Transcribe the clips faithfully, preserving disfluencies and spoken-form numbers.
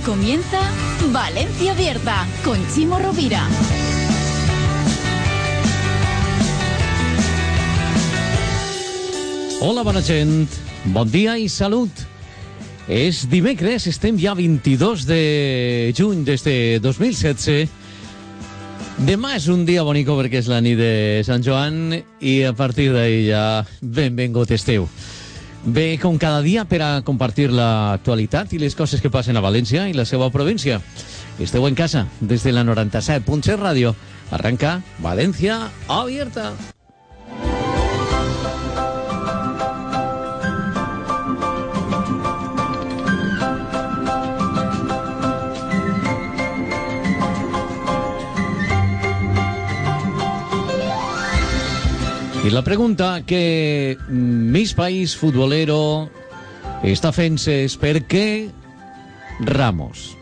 comienza Valencia Abierta con Chimo Rovira. Hola, bona gent. Bon dia i salut. És dimecres, estem ja vint-i-dos de juny d'este dos mil setze. Demà és un dia bonico perquè és la nit de Sant Joan i a partir d'ahir ja benvingut estiu. Bé, com cada dia, per a compartir l'actualitat i les coses que passen a València i la seva província. Esteu en casa, des de la noranta-set punt set ràdio. Arranca Valencia Abierta. I la pregunta que Mis País Futbolero està fent-se és per què Ramos?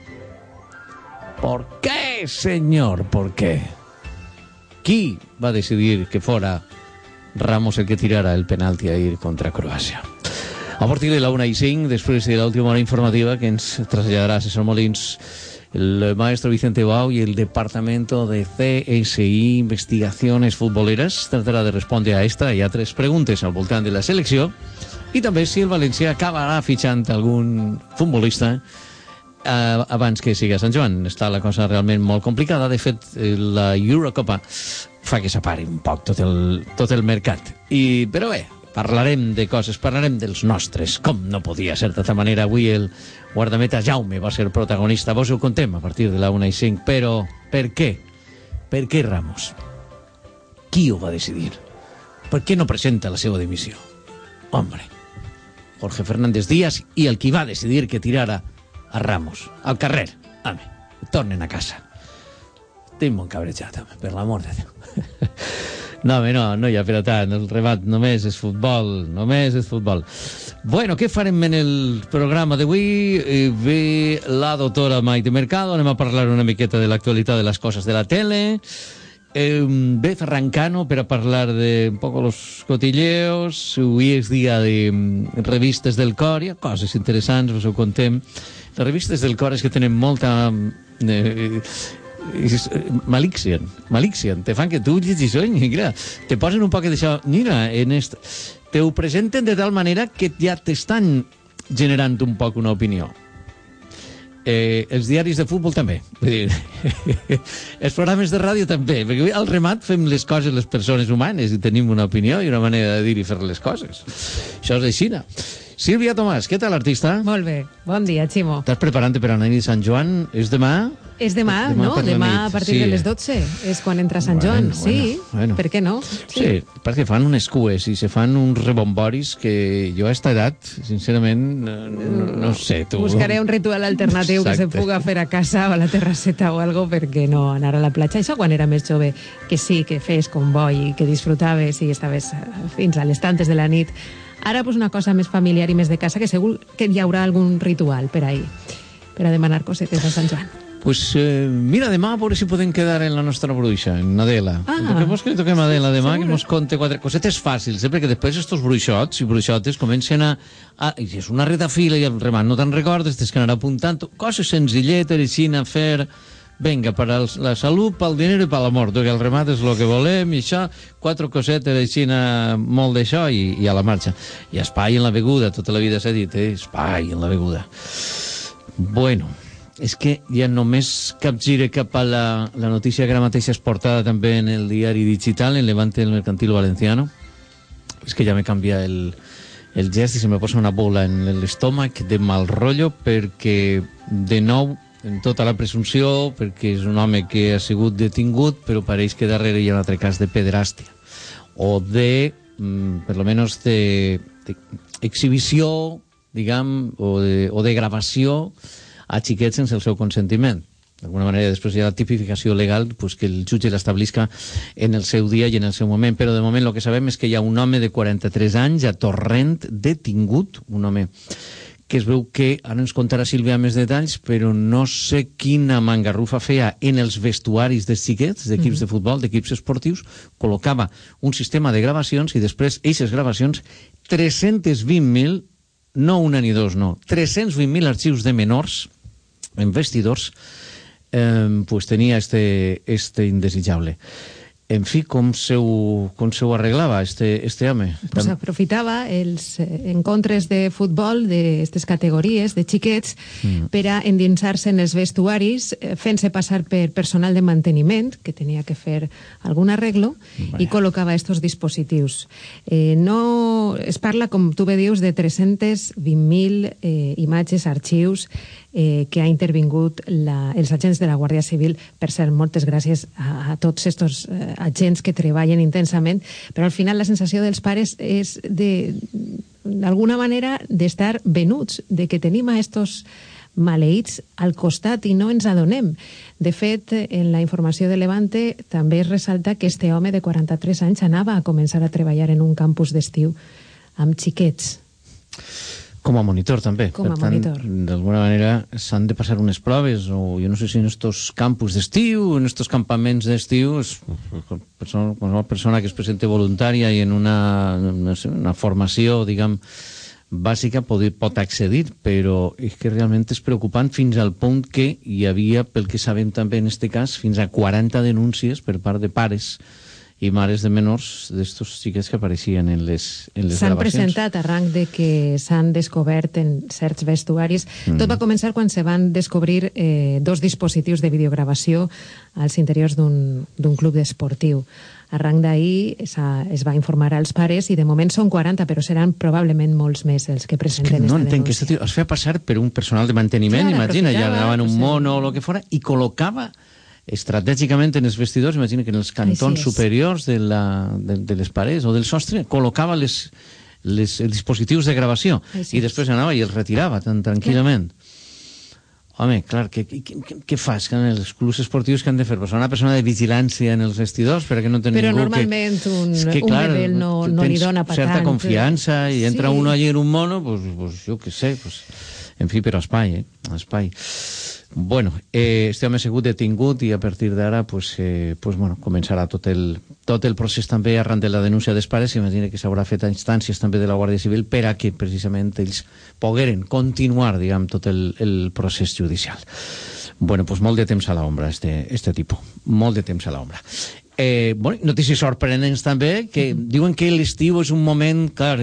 ¿Por qué, señor? ¿Por qué? Qui va decidir que fora Ramos el que tirara el penalti ahir contra Croàcia? A partir de la una i cinc, després de l'última hora informativa que ens traslladarà César Molins, el maestro Vicente Bau y el Departamento de C S I Investigaciones Futboleras tratarà de respondre a esta i a tres preguntes al voltant de la selecció i també si el València acabarà fitxant algun futbolista eh, abans que sigui a Sant Joan. Està la cosa realment molt complicada. De fet, la Eurocopa fa que s'apari un poc tot el, tot el mercat. I, però bé, parlarem de coses, parlarem dels nostres, com no podia ser d'altra manera. Avui el guardameta Jaume va ser protagonista, vos ho contem a partir de la una i cinc, però per què? Per què Ramos? Qui ho va decidir? Per què no presenta la seva dimissió? Hombre, Jorge Fernández Díaz i el qui va decidir que tirara a Ramos al carrer. Home, tornen a casa. Estic molt cabrejat, home, per l'amor de Déu. No, home, no, no hi ha per a tant. El remat només és futbol, només és futbol. Bueno, què farem en el programa d'avui? Ve la doctora Maite Mercado, anem a parlar una miqueta de l'actualitat de les coses de la tele. Eh, ve Ferran Cano per a parlar de un poco los cotilleos. Avui és dia de revistes del cor, hi ha coses interessants, us ho contem. Les revistes del cor és que tenen molta... Eh, Malixien, Malixien, te fan que tu llegis oi, mira, te posen un poc d'això, mira, en est... te ho presenten de tal manera que ja t'estan generant un poc una opinió. Eh, els diaris de futbol també, vull dir, els programes de ràdio també, perquè al remat fem les coses les persones humanes i tenim una opinió i una manera de dir i fer les coses. Això és així. Sílvia Tomàs, què tal, artista? Molt bé, bon dia, Ximo. Estàs preparant-te per a la nit de Sant Joan? És demà? És demà, demà no? Demà a partir sí. de les dotze és quan entra Sant bueno, Joan, bueno, sí. Bueno. Per què no? Sí. sí, perquè fan unes cues i se fan uns rebomboris que jo a esta edat, sincerament, no, no, no sé, tu... Buscaré un ritual alternatiu Exacte. que se puga fer a casa o a la terrasseta o algo perquè no anar a la platja. Això quan era més jove, que sí, que fes comboi, que disfrutaves i estaves fins a les tantes de la nit. Ara, pues, una cosa més familiar i més de casa, que segur que hi haurà algun ritual per ahir, per a demanar cosetes a Sant Joan. Pues eh, mira, demà a veure si podem quedar en la nostra bruixa, en Adela. Ah, Toquemos que li toquem a Adela demà, segure? Que ens conte quatre cosetes fàcils, eh? Perquè després estos bruixots i bruixotes comencen a... a i és una retafila i el remat no te'n recordes, tens que anar apuntant coses senzilletes, així a fer... Venga, per a la salut, pel dinero i per l'amor, que el remat és el que volem i això, quatre cosetes així, molt d'això i, i a la marxa. I espai en la beguda, tota la vida s'ha dit, eh? Espai en la beguda. Bueno, és que ja només capgire cap a la, la notícia que ara mateix és portada també en el diari digital, en Levante el Mercantil Valenciano. És que ja me canvia el, el gest i se me posa una bola en l'estómac de mal rotllo perquè, de nou, en tota la presumpció, perquè és un home que ha sigut detingut, però pareix que darrere hi ha un altre cas de pederàstia o de, mm, per lo menos de, de exhibició, diguem, o de, o de gravació a xiquets sense el seu consentiment. D'alguna manera, després hi ha la tipificació legal, pues, que el jutge l'establisca en el seu dia i en el seu moment, però de moment el que sabem és que hi ha un home de quaranta-tres anys a Torrent detingut, un home que es veu que, ara ens contarà Sílvia més detalls, però no sé quina mangarrufa feia en els vestuaris dels xiquets, d'equips mm-hmm. de futbol, d'equips esportius, col·locava un sistema de gravacions i després aquestes gravacions, tres-cents vint mil, no una ni dos, no, tres-cents vint mil arxius de menors en vestidors, eh, pues tenia este, este indesitjable. En fi, com se ho, com se ho arreglava este, este home? Pues aprofitava els encontres de futbol d'aquestes categories de xiquets mm. per a endinsar-se en els vestuaris, fent-se passar per personal de manteniment, que tenia que fer algun arreglo, Vaya. I col·locava estos dispositius. Eh, no, es parla, com tu bé dius, de tres-cents vint mil eh, imatges, arxius, Eh, que ha intervingut la, els agents de la Guàrdia Civil. Per cert, moltes gràcies a, a tots aquests eh, agents que treballen intensament, però al final la sensació dels pares és de, d'alguna manera, d'estar venuts, de que tenim a estos maleïts al costat i no ens adonem. De fet, en la informació de Levante també es ressalta que este home de quaranta-tres anys anava a començar a treballar en un campus d'estiu amb xiquets. Com a monitor, també. Com a per tant, monitor. D'alguna manera s'han de passar unes proves, o jo no sé si en estos campus d'estiu, en estos campaments d'estiu, persona, qualsevol persona que es presente voluntària i en una, no sé, una formació, diguem, bàsica pot, pot accedir, però és que realment és preocupant fins al punt que hi havia, pel que sabem també en este cas, fins a quaranta denúncies per part de pares i mares de menors d'estos xiquets que apareixien en les, en les s'han gravacions. S'han presentat a rang de que s'han descobert en certs vestuaris. Mm. Tot va començar quan se van descobrir eh, dos dispositius de videogravació als interiors d'un club esportiu. A rang d'ahir es va informar als pares i de moment són quaranta, però seran probablement molts més els que presenten esta denúncia. No entenc que este tio es feia passar per un personal de manteniment, clar, imagina, ja anava en un mono o el que fora, i col·locava estratègicament en els vestidors, imagina que en els cantons superiors de, la, de, de les parets o del sostre, col·locava les, les, els dispositius de gravació i després anava i els retirava tan tranquil·lament. Clar. Home, clar, què, què, què fas que en els clubs esportius que han de fer? Pues una persona de vigilància en els vestidors perquè no té Però ningú normalment que... un, que, un clar, bebel no, no li dona per certa tant. confiança i entra sí. uno allí en un mono, pues, pues jo què sé, pues, en fi, però espai, eh? Espai. Bueno, eh, este home ha sigut detingut i a partir d'ara pues, eh, pues, bueno, començarà tot el, tot el procés també arran de la denúncia dels pares. Imagina que s'haurà fet a instàncies també de la Guàrdia Civil per a que precisament ells pogueren continuar, diguem, tot el, el procés judicial. Bueno, pues molt de temps a l'ombra, este, este tipus. Molt de temps a l'ombra. Eh, bueno, notícies sorprenents també, que mm. diuen que l'estiu és un moment, clar,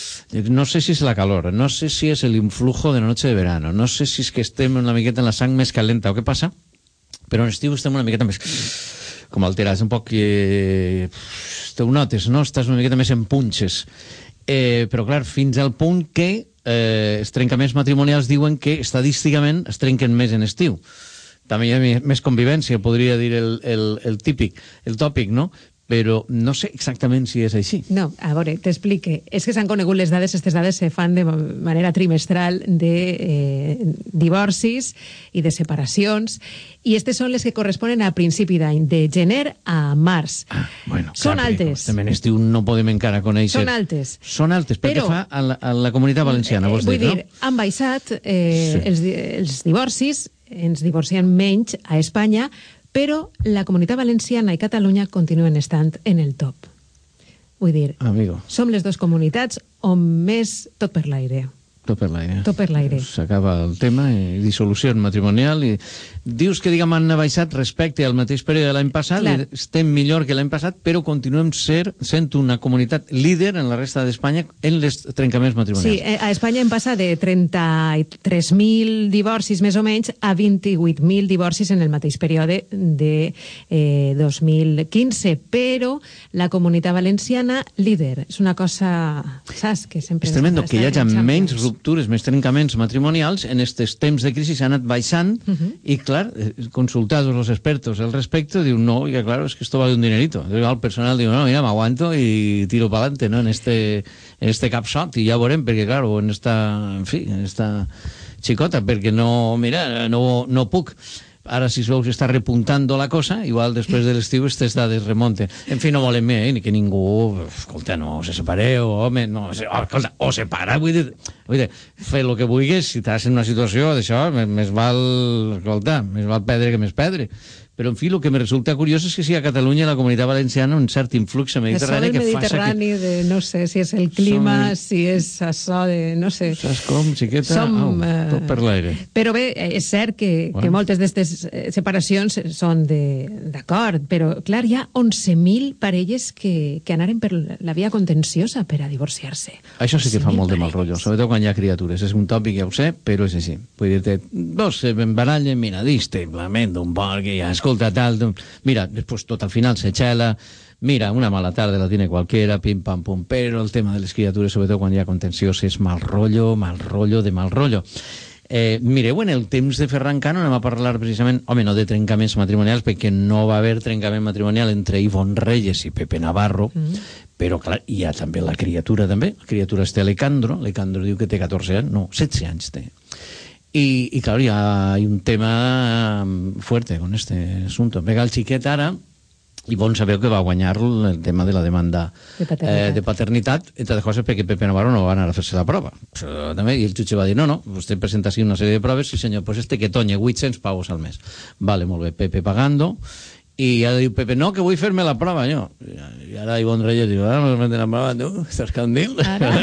no sé si és la calor, no sé si és l'influjo de la noche de verano, no sé si és que estem una miqueta en la sang més calenta o què passa, però en l'estiu estem una miqueta més com alterats, un poc que te ho notes, no? Estàs una miqueta més en punxes. Eh, però clar, fins al punt que eh, els trencaments matrimonials diuen que estadísticament es trenquen més en estiu. També hi ha més convivència, podria dir el, el, el típic, el tòpic, no? Però no sé exactament si és així. No, a veure, t'explique. És que s'han conegut les dades, aquestes dades se fan de manera trimestral de eh, divorcis i de separacions, i aquestes són les que corresponen a principi d'any, de gener a març. Ah, bueno, són clar, altes. També en estiu no podem encara conèixer. Són altes. Són altes, perquè fa a la, a la Comunitat Valenciana, vols vull dir, dir, no? Han baixat eh, sí. els, els divorcis, ens divorciem menys a Espanya, però la Comunitat Valenciana i Catalunya continuen estant en el top. Vull dir, Amigo. som les dues comunitats on més tot per l'aire. Tot per l'aire. Tot per l'aire. S'acaba el tema, i dissolució matrimonial, i dius que, diguem, han baixat respecte al mateix període de l'any passat, clar. Estem millor que l'any passat, però continuem ser, sent una comunitat líder en la resta d'Espanya en les trencaments matrimonials. Sí, a Espanya hem passat de trenta-tres mil divorcis, més o menys, a vint-i-vuit mil divorcis en el mateix període de eh, dos mil quinze, però la Comunitat Valenciana, líder. És una cosa, saps, que sempre... És tremendo que hi hagi menys ruptures, més trencaments matrimonials en aquests temps de crisi s'ha anat baixant uh -huh. i, clar, consultados los expertos al respecto, diu, no, y claro, es que esto vale un dinerito. El personal diu, no, mira, me aguanto y tiro para adelante, ¿no? En este, en este capsot, y ya veurem, perquè, claro, en esta, en fi, en esta xicota, perquè no, mira, no, no puc. Ara, si es veu que està repuntando la cosa, igual després de l'estiu aquestes dades remonten. En fi, no volem més, eh? Ni que ningú, escolta, no se separeu, home, no, se, oh, escolta, o separa, vull dir, vull dir, fer el que vulguis, si estàs en una situació d'això, més, més val, escolta, més val perdre que més perdre. Però, en fi, el que me resulta curiós és que si a Catalunya i la Comunitat Valenciana un cert influx mediterrani que fa... Mediterrani, que... de, no sé si és el clima, Som... si és això de... no sé. Saps com, xiqueta? Som, Au, uh... tot per l'aire. Però bé, és cert que, bueno. que moltes d'aquestes separacions són d'acord, però, clar, hi ha onze mil parelles que, que anaren per la via contenciosa per a divorciar-se. Això sí que fa molt de mal rotllo, sobretot quan hi ha criatures. És un tòpic, ja ho sé, però és així. Vull dir-te, dos se barallen, mira, diste, lamento un poc, ja, escolta, tal... Mira, després tot al final se xela, mira, una mala tarda la tiene cualquiera, pim, pam, pum, però el tema de les criatures, sobretot quan hi ha contenciós, és mal rotllo, mal rotllo de mal rotllo. Eh, mireu, en el temps de Ferran Cano anem a parlar precisament, home, no de trencaments matrimonials, perquè no va haver trencament matrimonial entre Ivonne Reyes i Pepe Navarro, mm. però clar, hi ha també la criatura, també, la criatura és Alejandro, Alejandro diu que té catorze anys, no, setze anys té. Y, y claro, ya hay un tema fuerte con este asunto. Pega el xiquet ara, i bon sabeu que va guanyar el tema de la demanda de paternitat, eh, de paternitat entre coses perquè Pepe Navarro no va anar a fer-se la prova. Però, també, i el jutge va dir, no, no, vostè presenta així una sèrie de proves, sí senyor, pues este que toñe vuit-cents pavos al mes. Vale, molt bé, Pepe pagando, i ara diu Pepe, no, que vull fer-me la prova, jo. I ara Ivonne Reyes diu, ah, no m'has la prova, tu, estàs candil?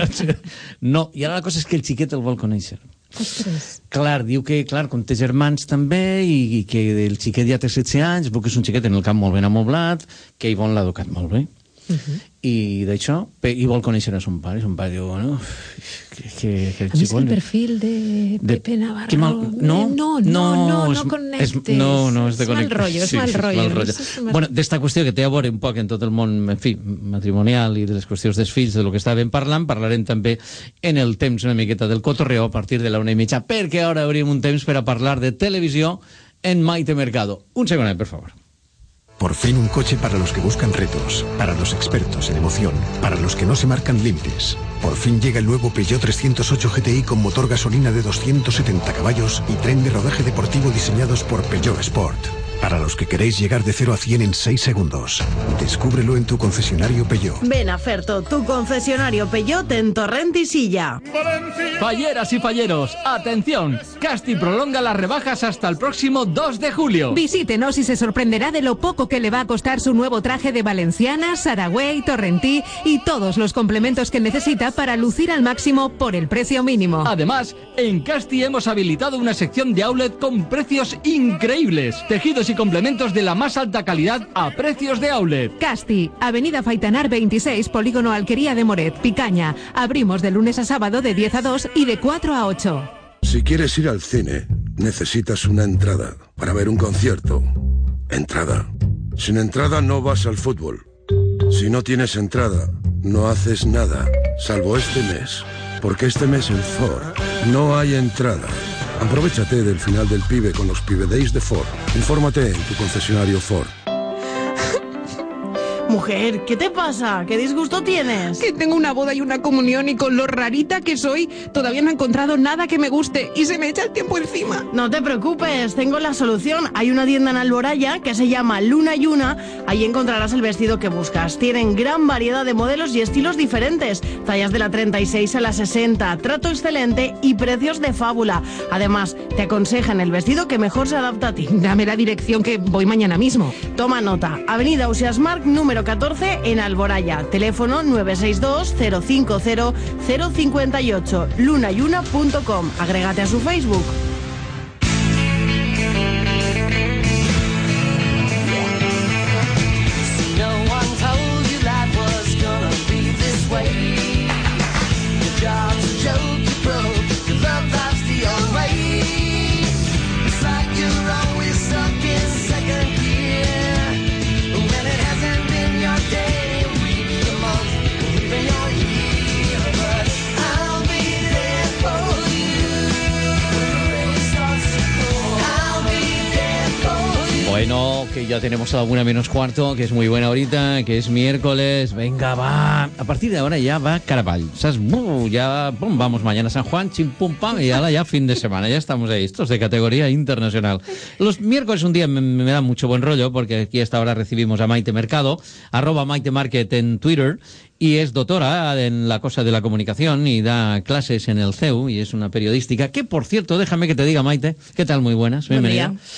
No, i ara la cosa és que el xiquet el vol conèixer. Ostres. Clar, diu que, clar, com té germans també, i, i que el xiquet ja té setze anys, veu que és un xiquet en el camp molt ben amoblat, que Ivonne l'ha educat molt bé. Uh -huh. I d'això, i vol conèixer a son pare, i son pare diu, bueno, que, que, que el a més xicón... el perfil de Pepe Navarro... Que mal... No, no, no, no, no, és, no connectes. És, no, no, és de connectar. Mal rotllo, és sí, mal sí, rotllo. Mal rotllo. És mal... Bueno, d'esta qüestió que té a veure un poc en tot el món, en fi, matrimonial i de les qüestions dels fills, de lo que estàvem parlant, parlarem també en el temps una miqueta del cotorreo a partir de la una i mitja, perquè ara hauríem un temps per a parlar de televisió en Maite Mercado. Un segonet, per favor. Por fin un coche para los que buscan retos, para los expertos en emoción, para los que no se marcan límites. Por fin llega el nuevo Peugeot trescientos ocho G T I con motor gasolina de doscientos setenta caballos y tren de rodaje deportivo diseñados por Peugeot Sport. Para los que queréis llegar de cero a cien en seis segundos. Descúbrelo en tu concesionario Peugeot. Ven a Ferto, tu concesionario Peugeot en Torrent y Silla. Falleras y falleros, atención, Casti prolonga las rebajas hasta el próximo dos de julio. Visítenos y se sorprenderá de lo poco que le va a costar su nuevo traje de valenciana, Saragüey, Torrentí y todos los complementos que necesita para lucir al máximo por el precio mínimo. Además, en Casti hemos habilitado una sección de outlet con precios increíbles. Tejidos y complementos de la más alta calidad a precios de outlet. Casti, Avenida Faitanar veintiséis, Polígono Alquería de Moret, Picaña. Abrimos de lunes a sábado de diez a dos y de cuatro a ocho. Si quieres ir al cine, necesitas una entrada. Para ver un concierto, entrada. Sin entrada no vas al fútbol. Si no tienes entrada, no haces nada, salvo este mes. Porque este mes en Ford no hay entrada. Aprovechate del final del Pibe con los Pibe Days de Ford. Infórmate en tu concesionario Ford. Mujer, ¿qué te pasa? ¿Qué disgusto tienes? Que tengo una boda y una comunión y con lo rarita que soy, todavía no he encontrado nada que me guste y se me echa el tiempo encima. No te preocupes, tengo la solución. Hay una tienda en Alboraya que se llama Luna y Una. Ahí encontrarás el vestido que buscas. Tienen gran variedad de modelos y estilos diferentes. Tallas de la treinta y seis a la sesenta, trato excelente y precios de fábula. Además, te aconsejan el vestido que mejor se adapta a ti. Dame la dirección que voy mañana mismo. Toma nota. Avenida Ausiasmarc, número catorce en Alboraya. Teléfono nueve seis dos cero cinco cero cero cinco ocho. lunayuna punto com. Agrégate a su Facebook. Bueno, que ya tenemos a la una menos cuarto, que es muy buena ahorita, que es miércoles. Venga, va. A partir de ahora ya va Caraball. ¿Sabes? Uh, ya pum, vamos mañana a San Juan, chim, pum, pam, y ahora ya fin de semana. Ya estamos ahí. Estos de categoría internacional. Los miércoles un día me, me da mucho buen rollo, porque aquí a esta hora recibimos a Maite Mercado, arroba Maite Market en Twitter, y es doctora en la cosa de la comunicación y da clases en el C E U y es una periodística que, por cierto, déjame que te diga, Maite, ¿qué tal? Muy buenas, bienvenida. Buen día.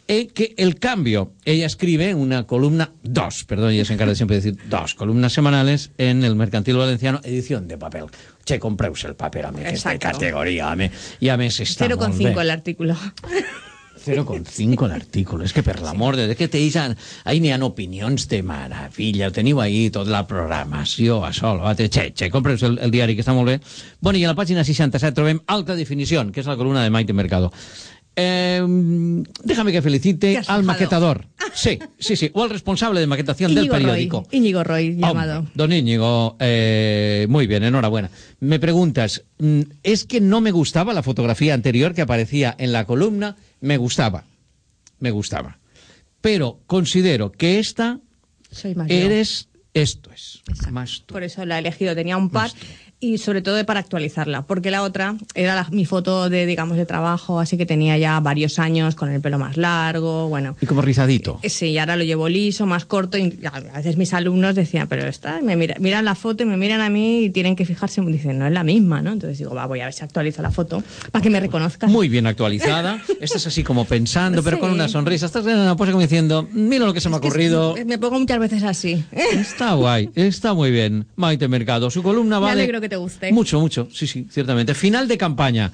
eh, que el cambio, ella escribe una columna, dos, perdón, ella se encarga de siempre decir dos columnas semanales en el Mercantil Valenciano, edición de papel. Che, compreus el papel, a mí, que es de categoría, a mí, y a mí se está cero coma cinco el artículo. cero coma cinco l'article. És que per l'amor de Déu, que t'eixen, ahí n'hi ha opinions de meravella, teniu ahí tota la programació a sol, che, che, compreu el, el diari, que està molt bé. Bueno, i a la pàgina seixanta-set trobem Alta Definición, que és la columna de Maite Mercado. Eh, déjame que felicite al maquetador. Sí, sí, sí, o al responsable de maquetación Íñigo del periódico. Roy, Íñigo Roy, llamado. Hombre, don Íñigo, eh, muy bien, enhorabuena. Me preguntas, ¿es que no me gustaba la fotografía anterior que aparecía en la columna? Me gustaba, me gustaba. Pero considero que esta Soy más eres, yo. Esto es, Exacto. Más tú. Por eso la he elegido, tenía un par. Y sobre todo para actualizarla, porque la otra era la, mi foto de, digamos, de trabajo, así que tenía ya varios años con el pelo más largo, bueno. Y como rizadito. Eh, sí, y ahora lo llevo liso, más corto, y a veces mis alumnos decían, pero esta, me mira, miran la foto y me miran a mí y tienen que fijarse, dicen, no es la misma, ¿no? Entonces digo, va, voy a ver si actualizo la foto para que me reconozcan. Muy bien actualizada, estás así como pensando, pero sí. con una sonrisa, estás en una pose como diciendo, mira lo que se me ha ocurrido. Me pongo muchas veces así. Está guay, está muy bien. Maite Mercado, su columna vale... Me alegro que te guste. Mucho, mucho. Sí, sí, ciertamente. Final de campaña.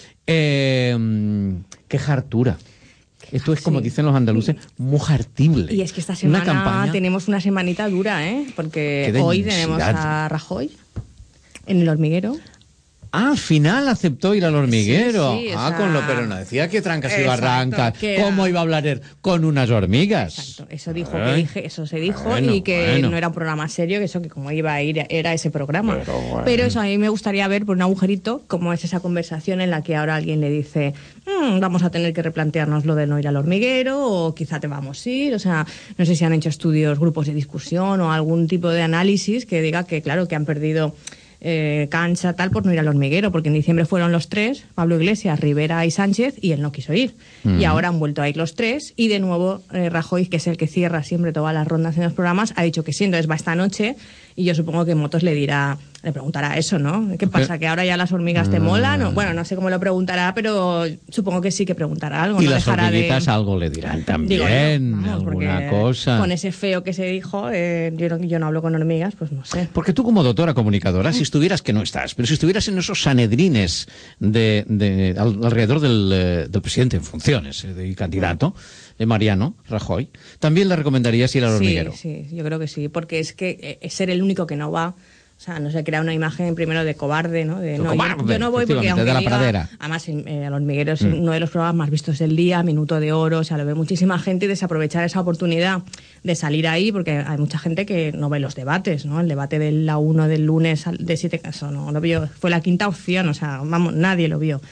Eh, qué hartura. Esto es, como sí. dicen los andaluces, muy hartible. Y es que esta semana una campaña... tenemos una semanita dura, ¿eh? Porque hoy tenemos a Rajoy en El Hormiguero. Ah, al final aceptó ir al Hormiguero. Sí, sí, ah, o sea... con lo, pero no decía que trancas y Exacto, barrancas. era... ¿Cómo iba a hablar él? Con unas hormigas. Exacto, eso dijo, que dije, eso se dijo, bueno, y que bueno. no era un programa serio, que eso que como iba a ir era ese programa. Pero, bueno. Pero eso a mí me gustaría ver por un agujerito cómo es esa conversación en la que ahora alguien le dice, mmm, vamos a tener que replantearnos lo de no ir al Hormiguero, o quizá te vamos a ir. O sea, no sé si han hecho estudios, grupos de discusión o algún tipo de análisis que diga que, claro, que han perdido... Eh, cancha tal por no ir al Hormiguero, porque en diciembre fueron los tres, Pablo Iglesias, Rivera y Sánchez, y él no quiso ir. Mm. Y ahora han vuelto a ir los tres, y de nuevo eh, Rajoy, que es el que cierra siempre todas las rondas en los programas, ha dicho que sí, entonces va esta noche, y yo supongo que Motos le dirá, le preguntará eso, ¿no? ¿Qué pasa? ¿Que ahora ya las hormigas te molan? O, bueno, no sé cómo lo preguntará, pero supongo que sí que preguntará algo. Y no las dejará hormiguitas de... algo le dirán también, Digo, no, vamos, alguna cosa. Con ese feo que se dijo, eh, yo, no, yo no hablo con hormigas, pues no sé. Porque tú como doctora comunicadora, si estuvieras, que no estás, pero si estuvieras en esos sanedrines de, de, al, alrededor del, eh, del presidente en funciones eh, y candidato, de Mariano Rajoy, ¿también le recomendarías ir al Hormiguero? Sí, sí, yo creo que sí, porque es que es ser el único que no va. O sea, no se crea una imagen primero de cobarde, ¿no? De, no cobarde, yo, yo no voy porque aunque de la diga, pradera. Además, eh, El Hormiguero es mm. uno de los programas más vistos del día, Minuto de Oro, o sea, lo ve muchísima gente, y desaprovechar esa oportunidad de salir ahí, porque hay mucha gente que no ve los debates, ¿no? El debate de la uno del lunes de siete casos, no lo vio, fue la quinta opción, o sea, vamos, nadie lo vio.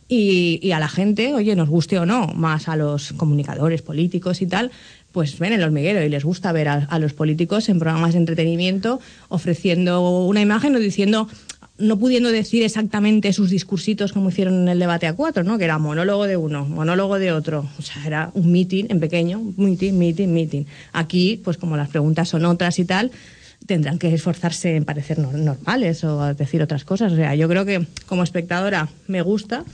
Y, y a la gente, oye, nos guste o no, más a los comunicadores políticos y tal, pues ven El Hormiguero y les gusta ver a, a los políticos en programas de entretenimiento ofreciendo una imagen o diciendo, no pudiendo decir exactamente sus discursitos como hicieron en el debate a cuatro, ¿no? Que era monólogo de uno, monólogo de otro. O sea, era un meeting en pequeño, meeting, meeting, meeting. Aquí, pues como las preguntas son otras y tal, tendrán que esforzarse en parecer no, normales o decir otras cosas. O sea, yo creo que como espectadora me gusta.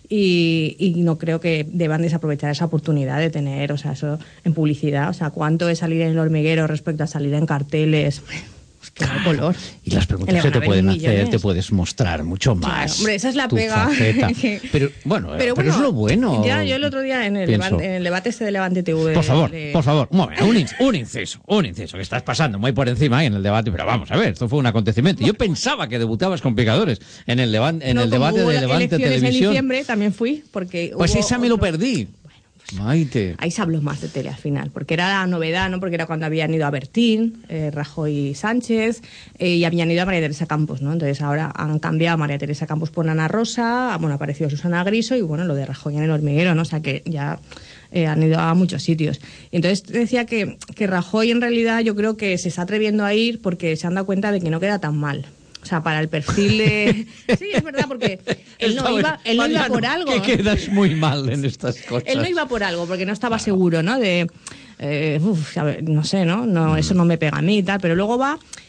Y, y no creo que deban desaprovechar esa oportunidad de tener, o sea, eso en publicidad. O sea, ¿cuánto es salir en El Hormiguero respecto a salir en carteles? Pues que no hay color. Y las preguntas que te pueden hacer, te puedes mostrar mucho más. Claro, hombre, esa es la tu pega. que... Pero bueno, pero, pero, pero es lo bueno. Ya, yo el otro día en el, levante, en el debate este de Levante T V... Por favor, de... por favor, un momento, un, un inciso, un inciso, que estás pasando muy por encima ahí en el debate, pero vamos a ver, esto fue un acontecimiento. Yo pensaba que debutabas con Picadores en el, levan, en no, el debate de Levante Televisión. En diciembre también fui, porque Pues esa me otro... lo perdí. Maite. Ahí se habló más de tele al final, porque era la novedad, ¿no? Porque era cuando habían ido a Bertín, eh, Rajoy y Sánchez, eh, y habían ido a María Teresa Campos, ¿no? Entonces ahora han cambiado a María Teresa Campos por Ana Rosa, bueno, ha aparecido Susana Griso, y bueno, lo de Rajoy en El Hormiguero, ¿no? O sea que ya eh, han ido a muchos sitios. Y entonces decía que, que Rajoy en realidad yo creo que se está atreviendo a ir porque se han dado cuenta de que no queda tan mal. O sea, para el perfil de... Sí, es verdad, porque él no, iba, él no iba por algo. Que quedas muy mal en estas cosas. Él no iba por algo, porque no estaba seguro, ¿no? De, eh, uf, a ver, no sé, ¿no? no mm. Eso no me pega a mí y tal, pero luego va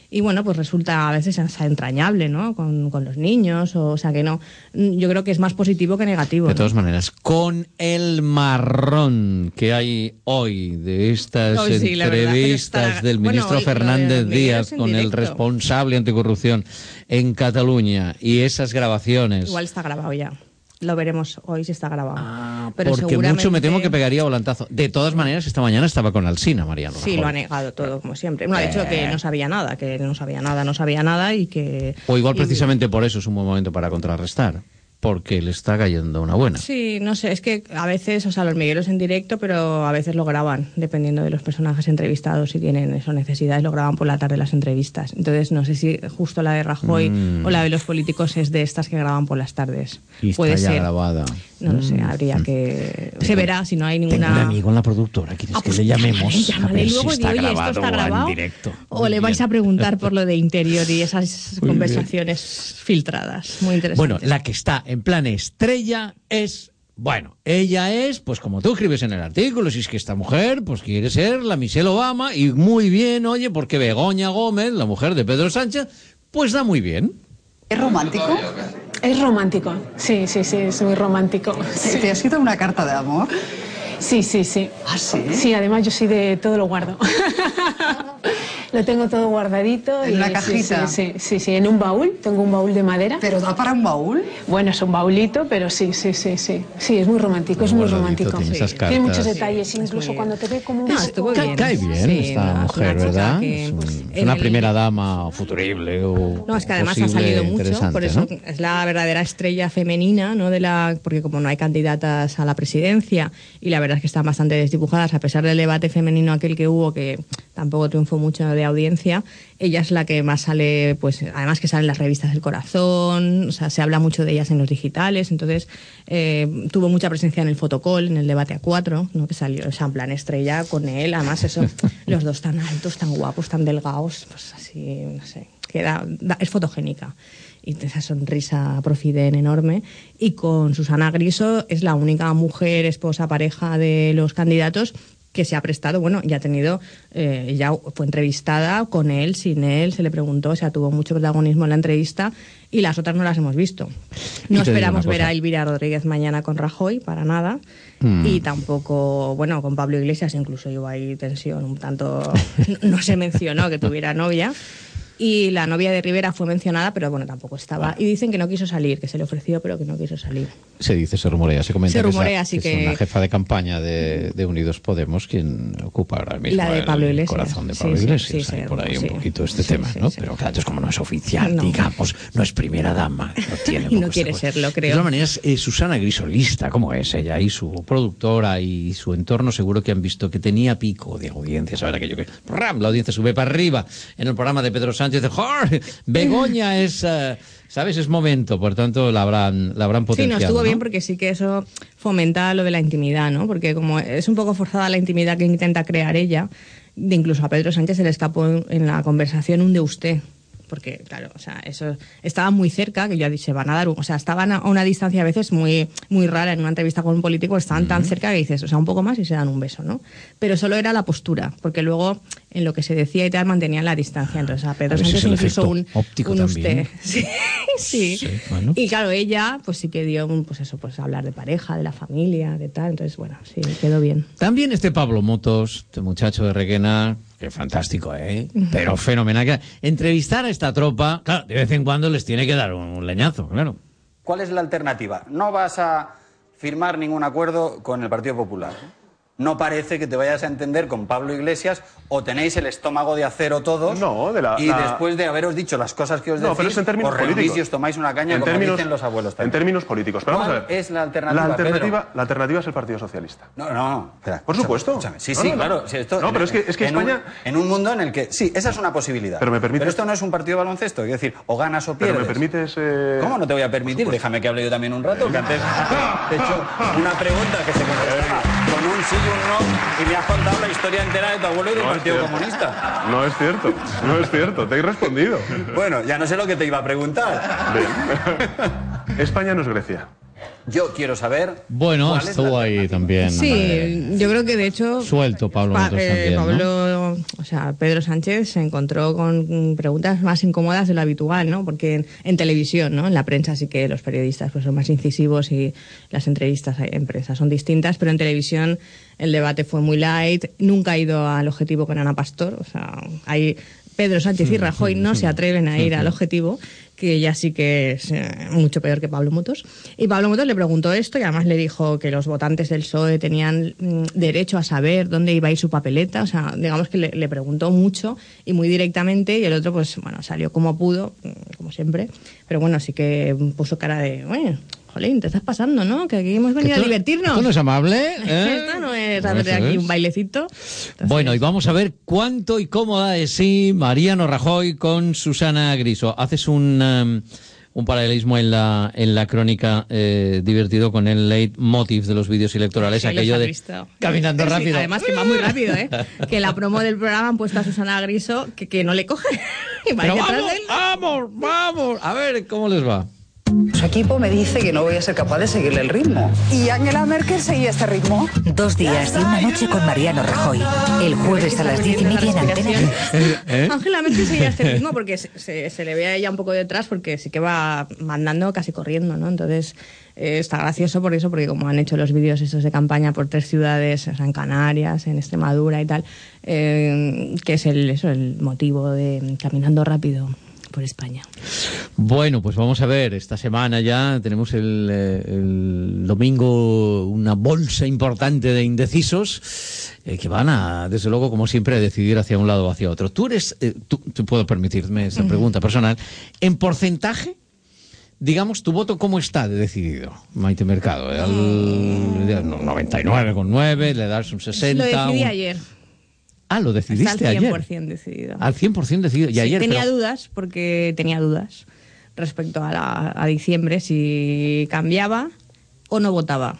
y bueno, pues resulta a veces hasta entrañable, ¿no? Con, con los niños, o, o sea que no, yo creo que es más positivo que negativo. De ¿no? todas maneras, con el marrón que hay hoy de estas Oh, sí, la verdad, pero entrevistas está- del bueno, ministro hoy lo de Fernández Miguel Díaz es en con el directo. responsable anticorrupción en Cataluña y esas grabaciones... Igual está grabado ya. Lo veremos hoy si está grabado. Ah, pero porque seguramente... mucho me temo que pegaría volantazo. De todas maneras, esta mañana estaba con Alsina, Mariano Sí, Rajoy. lo ha negado todo, como siempre. No ha dicho Eh. que no sabía nada, que no sabía nada, no sabía nada y que... O igual y- precisamente por eso es un buen momento para contrarrestar, porque le está cayendo una buena. Sí, no sé, es que a veces, o sea, los Miguelos en directo, pero a veces lo graban, dependiendo de los personajes entrevistados, si tienen eso necesidades, lo graban por la tarde las entrevistas. Entonces, no sé si justo la de Rajoy Mm. o la de los políticos es de estas que graban por las tardes. Y está Puede ya ser. grabada. No lo sé, Mm. habría que... Se verá si no hay Tengo un ninguna... amigo en la productora, ¿quieres Ah, que pues le llamemos? llámale, a llámale ver luego si y está di, oye, ¿esto grabado está o grabado? en directo. O Muy le vais bien. a preguntar por lo de interior y esas Muy conversaciones filtradas. Muy interesantes. Bueno, la que está en plan estrella es... Bueno, ella es, pues como tú escribes en el artículo, si es que esta mujer, pues quiere ser la Michelle Obama, y muy bien, oye, porque Begoña Gómez, la mujer de Pedro Sánchez, pues da muy bien. ¿Es romántico? Es romántico, sí, sí, sí, es muy romántico. Sí. ¿Te ha escrito una carta de amor? Sí, sí, sí. ¿Ah, sí? Sí, además yo sí de todo lo guardo. Lo tengo todo guardadito. ¿En y una sí, cajita? Sí, sí, sí, sí, en un baúl. Tengo un baúl de madera. ¿Pero da para un baúl? Bueno, es un baulito, pero sí, sí, sí, sí. Sí, es muy romántico, es muy guardadito, romántico. tiene esas Sí. cartas. Tiene muchos detalles, incluso cuando te ve como un No, poco- estuvo Ca- bien. Cae bien Sí, esta no, es mujer, una chica ¿verdad? que Es, un- es en una el- primera dama futurible o No, es que además ha posible salido mucho, interesante, por eso ¿no? es la verdadera estrella femenina, ¿no? De la, porque como no hay candidatas a la presidencia y la verdad es que están bastante desdibujadas, a pesar del debate femenino aquel que hubo, que tampoco triunfó mucho de audiencia, ella es la que más sale, pues además que sale en las revistas del Corazón, o sea, se habla mucho de ellas en los digitales, entonces eh, tuvo mucha presencia en el fotocall, en el debate a cuatro, ¿no? Que salió, o sea, en plan estrella con él, además eso, los dos tan altos, tan guapos, tan delgados, pues así, no sé, que da- da- es fotogénica. Y esa sonrisa profiden enorme. Y con Susana Griso es la única mujer, esposa, pareja de los candidatos que se ha prestado, bueno, ya ha tenido, eh, ya fue entrevistada con él, sin él, se le preguntó, o sea, tuvo mucho protagonismo en la entrevista y las otras no las hemos visto. Y No te digo esperamos una ver cosa. a Elvira Rodríguez mañana con Rajoy, para nada. Mm. Y tampoco, bueno, con Pablo Iglesias incluso hubo ahí tensión un tanto, no se mencionó que tuviera novia. Y la novia de Rivera fue mencionada, pero bueno, tampoco estaba. Y dicen que no quiso salir, que se le ofreció, pero que no quiso salir. Se dice, se rumorea, se comenta Se que es la- rumorea, que, así es que- una jefa de campaña de, de Unidos Podemos quien ocupa ahora mismo La de Pablo el Iglesias. corazón de Sí, Pablo sí, Iglesias. sí, Hay sí, por ahí sí. un poquito este Sí, tema, sí, ¿no? sí. Pero claro, entonces como no es oficial, No. digamos, no es primera dama, no tiene Y no poco quiere esta cosa. serlo, creo. De todas maneras, eh, Susana Grisolista, ¿cómo es ella? Y su productora y su entorno seguro que han visto que tenía pico de audiencia, ¿sabes? Aquello que ¡ram! La audiencia sube para arriba en el programa de Pedro Sánchez de ¡Jor! Begoña es, eh, ¿sabes? Es momento, por tanto la habrán, la habrán Sí, potenciado. no, estuvo ¿no? bien porque sí que eso fomenta lo de la intimidad, ¿no? Porque como es un poco forzada la intimidad que intenta crear ella, de incluso a Pedro Sánchez se le escapó en, en la conversación un de usted. Porque, claro, o sea, eso estaba muy cerca, que ya se van a dar, un- o sea, estaban a una distancia a veces muy, muy rara en una entrevista con un político, estaban tan cerca que dices, o sea, un poco más y se dan un beso, ¿no? Pero solo era la postura, porque luego en lo que se decía y tal mantenían la distancia. Entonces a Pedro A ver si Sánchez es el incluso efecto un, óptico un también. usted. Sí, sí. Sí, bueno. Y claro, ella, pues sí que dio, un, pues eso, pues hablar de pareja, de la familia, de tal. Entonces, bueno, sí, quedó bien. También este Pablo Motos, este muchacho de Requena, que fantástico, ¿eh? Pero fenomenal. Entrevistar a esta tropa, claro, de vez en cuando les tiene que dar un, un leñazo, claro. ¿Cuál es la alternativa? No vas a firmar ningún acuerdo con el Partido Popular. No parece que te vayas a entender con Pablo Iglesias, o tenéis el estómago de acero todos. No, de la- y la- después de haberos dicho las cosas que os No, decís, pero es en términos os reunís políticos. y os tomáis una caña, En como términos- dicen los abuelos En también. términos políticos. Pero vamos a ¿Cuál ver. es la alternativa, La alternativa, Pedro? la alternativa es el Partido Socialista. No, no, espera. Por escúchame, supuesto. escúchame. Sí, No, sí, no, no. claro. sí, esto- No, pero en- es que- es que en un- España- en un mundo en el que... Sí, esa es una posibilidad. Pero me permites- esto no es un partido de baloncesto. Es decir, o ganas o Pero pierdes. me permites... eh, ¿Cómo no te voy a permitir? Déjame que hable yo también un rato, que antes te he hecho una pregunta que se contestaba con un sí y un no, y me has contado la historia entera de tu abuelo y del No es Partido cierto. Comunista. No es cierto, no es cierto. Te he respondido. Bueno, ya no sé lo que te iba a preguntar. Bien. España no es Grecia. Yo quiero saber... Bueno, cuál es estuvo la ahí alternativa. también. Sí, eh, yo creo que de hecho... Suelto Pablo Pa- Motos eh, también, ¿no? Pablo, o sea, Pedro Sánchez se encontró con preguntas más incómodas de lo habitual, ¿no? Porque en, en televisión, ¿no? En la prensa sí que los periodistas pues son más incisivos y las entrevistas en prensa son distintas, pero en televisión el debate fue muy light, nunca ha ido al objetivo con Ana Pastor, o sea, hay Pedro Sánchez y Rajoy no se atreven a ir al objetivo, que ya sí que es eh, mucho peor que Pablo Motos. Y Pablo Motos le preguntó esto y además le dijo que los votantes del P S O E tenían mm, derecho a saber dónde iba a ir su papeleta. O sea, digamos que le, le preguntó mucho y muy directamente, y el otro, pues, bueno, salió como pudo, como siempre. Pero bueno, sí que puso cara de, bueno, jolín, te estás pasando, ¿no? Que aquí hemos venido tú- a divertirnos. esto no es amable, ¿eh? Esto no es Eso hacer aquí es. un bailecito. Bueno, y vamos a ver cuánto y cómo da de sí Mariano Rajoy con Susana Griso. Haces un, um, un paralelismo en la, en la crónica eh, divertido con el leitmotiv de los vídeos electorales, Sí, los aquello has de visto. caminando Sí, rápido. además que va muy rápido, ¿eh? Que la promo del programa han puesto a Susana Griso que, que no le coge. Y va Pero ahí detrás vamos, de él. vamos, vamos. A ver, ¿cómo les va? Su equipo me dice que no voy a ser capaz de seguirle el ritmo. ¿Y Angela Merkel seguía este ritmo? Dos días y una noche con Mariano Rajoy. El jueves a las diez y media en Antena. ¿Eh? Ángela Merkel seguía este ritmo porque se, se, se le ve a ella un poco detrás porque sí que va mandando casi corriendo, ¿no? Entonces eh, está gracioso por eso, porque como han hecho los vídeos esos de campaña por tres ciudades, o sea, en Canarias, en Extremadura y tal, eh, que es el, eso, el motivo de Caminando Rápido por España. Bueno, pues vamos a ver, esta semana ya tenemos el, eh, el domingo una bolsa importante de indecisos eh, que van a, desde luego, como siempre, a decidir hacia un lado o hacia otro. Tú eres, eh, tú, tú puedo permitirme esa pregunta personal, en porcentaje, digamos, tu voto cómo está de decidido, Maite Mercado, ¿eh? Al noventa y nueve coma nueve, le das un sesenta. Lo decidí un... ayer. Ah, lo decidiste Hasta al cien por ayer. ciento decidido. Al cien por ciento decidido. Y Sí, ayer, tenía pero- dudas, porque tenía dudas respecto a, la, a diciembre, si cambiaba o no votaba.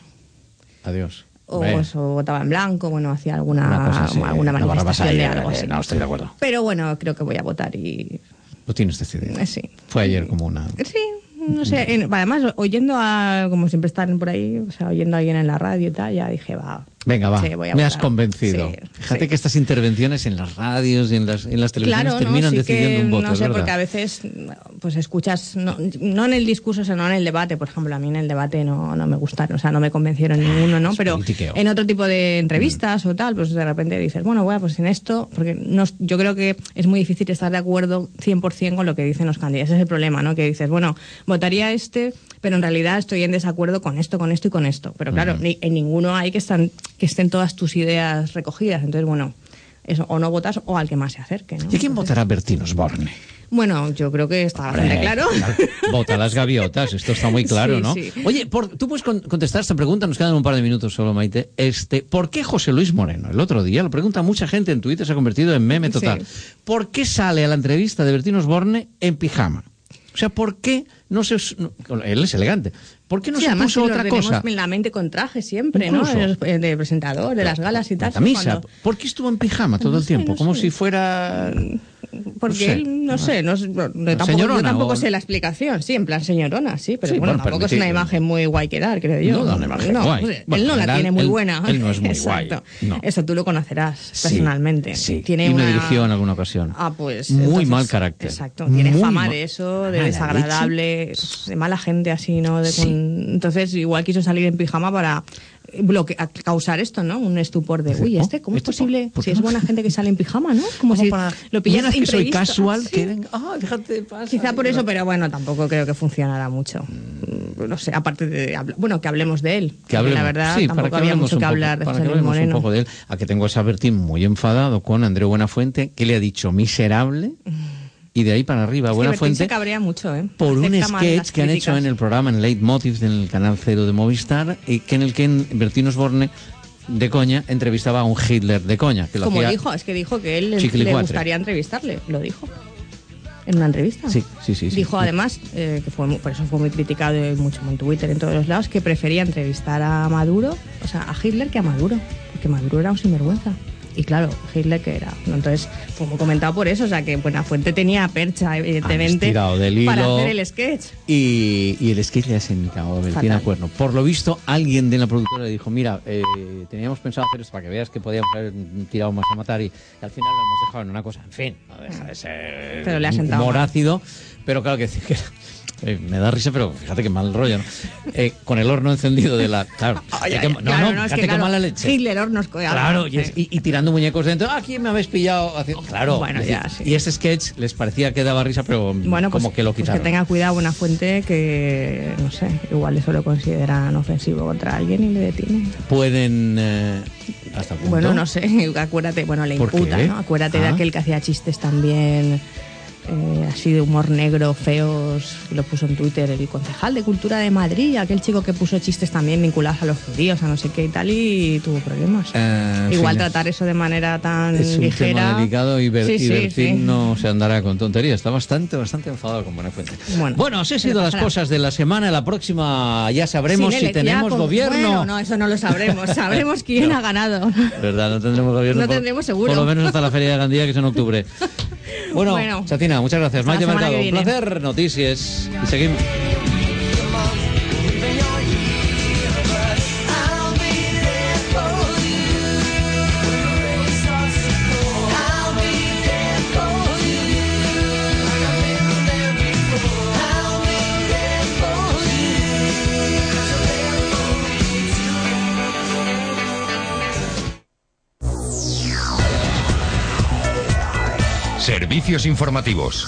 Adiós. O, Hombre, pues, o votaba en blanco, bueno, hacía alguna, una cosa así, alguna una manifestación de barrabasalla, algo eh, así. no, estoy de acuerdo. Pero bueno, creo que voy a votar y... Lo tienes decidido. Eh, sí. Fue ayer como una... Sí, no sé. en- además, oyendo a... Como siempre están por ahí, o sea, oyendo a alguien en la radio y tal, ya dije, va... Venga, va, sí, voy a me has votar. convencido. Sí, Fíjate sí. que estas intervenciones en las radios y en las, en las televisiones Claro, terminan ¿no? Sí decidiendo que, un voto, no es sé, verdad. porque a veces pues escuchas, no, no en el discurso, sino en el debate, por ejemplo, a mí en el debate no, no me gustaron, o sea, no me convencieron ninguno, ¿no? Es Pero politiqueo. en otro tipo de entrevistas o tal, pues de repente dices, bueno, bueno, pues en esto, porque no, yo creo que es muy difícil estar de acuerdo cien por ciento con lo que dicen los candidatos, ese es el problema, ¿no? Que dices, bueno, votaría este, pero en realidad estoy en desacuerdo con esto, con esto y con esto. Pero claro, ni, en ninguno hay que, están, que estén todas tus ideas recogidas. Entonces, bueno, eso, o no votas o al que más se acerque, ¿no? ¿Y quién votará Bertín Osborne? Bueno, yo creo que está bastante claro. Vota las gaviotas, esto está muy claro, Sí, ¿no? sí. Oye, por- tú puedes con- contestar esta pregunta, nos quedan un par de minutos solo, Maite. Este, ¿por qué José Luis Moreno? El otro día lo pregunta mucha gente en Twitter, se ha convertido en meme total. Sí. ¿Por qué sale a la entrevista de Bertín Osborne en pijama? O sea, ¿por qué no se... no- él es elegante. ¿Por qué no Sí, se además puso que lo otra tenemos cosa? en la mente con traje siempre, ¿no? Incluso. De, los- de presentador, de las galas y tal. Camisa. Cuando- ¿Por qué estuvo en pijama todo No el sé, tiempo? no Como sé. si fuera... Porque sé, él, no sé, no, sé, no, tampoco, señorona, yo tampoco o- sé la explicación. Sí, en plan señorona, sí, pero Sí, bueno, bueno, tampoco es permitid- una imagen muy guay que dar, creo yo. No da una imagen No, guay. pues, Bueno, él no en la general, tiene muy él- buena. él no es muy Exacto. guay, no. Eso tú lo conocerás Sí, personalmente. sí. Tiene y me una... dirigió en alguna ocasión. Ah, pues... Muy entonces, mal carácter. Exacto. Tiene Muy fama ma- de eso, de mala desagradable, de mala gente así, ¿no? De Sí. con- Entonces, igual quiso salir en pijama para bloque- a causar esto, ¿no? Un estupor de, uy, este, ¿cómo es ¿Este posible? por- por Si qué es no? buena gente que sale en pijama, ¿no? Como Como si para- lo pillan Mira que soy imprevisto. casual, Sí. que venga, ah, déjate pasar. Quizá por eso, pero bueno, tampoco creo que funcionará mucho. Mm, No sé, aparte de hablar, bueno, que hablemos de él. Que porque hablemos. la verdad, Sí, tampoco para que había hablemos mucho un que poco- hablar de para José que Luis hablemos Moreno. un poco de él. A que tengo a esa Bertín muy enfadado con Andreu Buenafuente, que le ha dicho miserable, y de ahí para arriba, Es que Bertín Buenafuente, se cabrea mucho, ¿eh? por un Acepta mal sketch las que han hecho críticas. en el programa, en Leitmotiv, en el Canal Cero de Movistar, y que en el que en Bertín Osborne, de coña, entrevistaba a un Hitler de coña. Que lo Como hacía- dijo, es que dijo que él le, Chiquilicuatre. le gustaría entrevistarle, lo dijo. En una entrevista. Sí, sí, sí. sí. Dijo además, eh, que fue, mu- por eso fue muy criticado y mucho en Twitter, en todos los lados, que prefería entrevistar a Maduro, o sea, a Hitler que a Maduro, porque Maduro era un sinvergüenza. Y claro, Hitler que era. Entonces, fue muy comentado por eso, o sea que Buenafuente tenía percha, evidentemente, para hacer el sketch. Y, y el sketch le hacen cabo del tiene cuerno. Por lo visto, alguien de la productora le dijo, mira, eh, teníamos pensado hacer esto para que veas que podíamos haber tirado más a matar y, y al final lo hemos dejado en una cosa. En fin, no deja de ser pero le ha sentado humor mal. ácido, pero claro que, que Eh, me da risa, pero fíjate que mal rollo, ¿no? Eh, con el horno encendido de la... Claro, Ay, que, ay, no, claro, no, no, es fíjate que, que claro, mala leche. Hitler hornos... Claro, y, es, y, y tirando muñecos dentro. Ah, ¿quién me habéis pillado? Haciendo... Claro. Bueno, es ya, decir, sí. Y ese sketch les parecía que daba risa, pero Bueno, como pues, que lo pues quitaron. que tenga cuidado Buenafuente, que, no sé, igual eso lo consideran ofensivo contra alguien y le detienen. Pueden... Eh, ¿hasta el punto? Bueno, no sé, acuérdate, bueno, le ¿Por imputa, qué? ¿no? Acuérdate Ah. de aquel que hacía chistes también... Eh, así de humor negro, feos, lo puso en Twitter el concejal de Cultura de Madrid, aquel chico que puso chistes también vinculados a los judíos, a no sé qué y tal, y tuvo problemas. Eh, Igual fin, tratar eso de manera tan es un ligera. tema delicado y, Ber Sí, y sí, Bertín sí. no se andará con tonterías. Está bastante, bastante enfadado con Buenafuente. Bueno, Bueno, así han ¿qué le sido las pasará? cosas de la semana. La próxima ya sabremos Sin si ele- ya tenemos con- gobierno. Bueno, no, eso no lo sabremos. Sabremos quién No. ha ganado. ¿Verdad? No tendremos gobierno. No por- tendremos seguro. Por lo menos hasta la Feria de Gandía, que es en octubre. Bueno, Bueno. Chatina, muchas gracias. Hasta la Maite semana Mercado, que un viene. placer. Noticias. Y seguimos. Servicios informativos.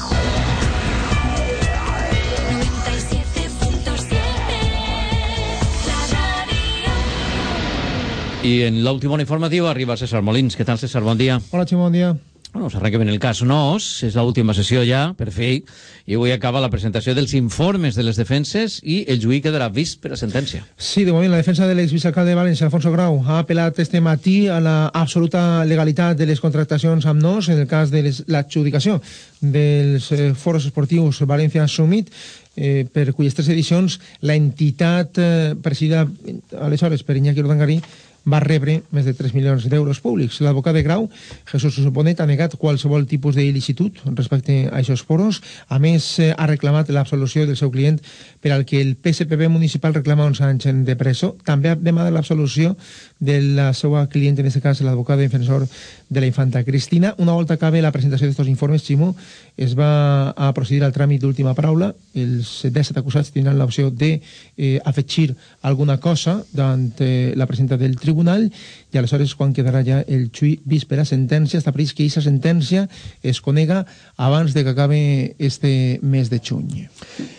Y en la última hora informativa arriba César Molins. ¿Qué tal, César? Buen día. Hola, Ximo, bon dia. Bueno, s'arrenca ben el cas N O S, és l'última sessió ja, per fi, i avui acaba la presentació dels informes de les defenses i el juí quedarà vist per a sentència. Sí, de moment la defensa de l'exvicealcalde de València, Alfonso Grau, ha apel·lat este matí a la absoluta legalitat de les contractacions amb N O S en el cas de l'adjudicació dels eh, foros esportius València Summit, eh, per cuyes tres edicions l'entitat eh, presidida aleshores per Iñaki Urdangarí va rebre més de tres milions d'euros públics. L'advocat de Grau, Jesús Bonet, ha negat qualsevol tipus d'il·licitud respecte a aquests foros. A més, eh, ha reclamat l'absolució del seu client per al que el P S P B municipal reclama uns anys de presó. També ha demanat l'absolució de la seva client, en aquest cas l'advocat defensor de la infanta Cristina. Una volta acabe la presentació d'aquests informes, Ximo, es va a procedir al tràmit d'última paraula. Els disset acusats tindran l'opció de eh, afegir alguna cosa davant eh, la presentació del tribunal i aleshores quan quedarà ja el juí vist per a sentència. Està previst que aquesta sentència es conega abans de que acabe este mes de juny.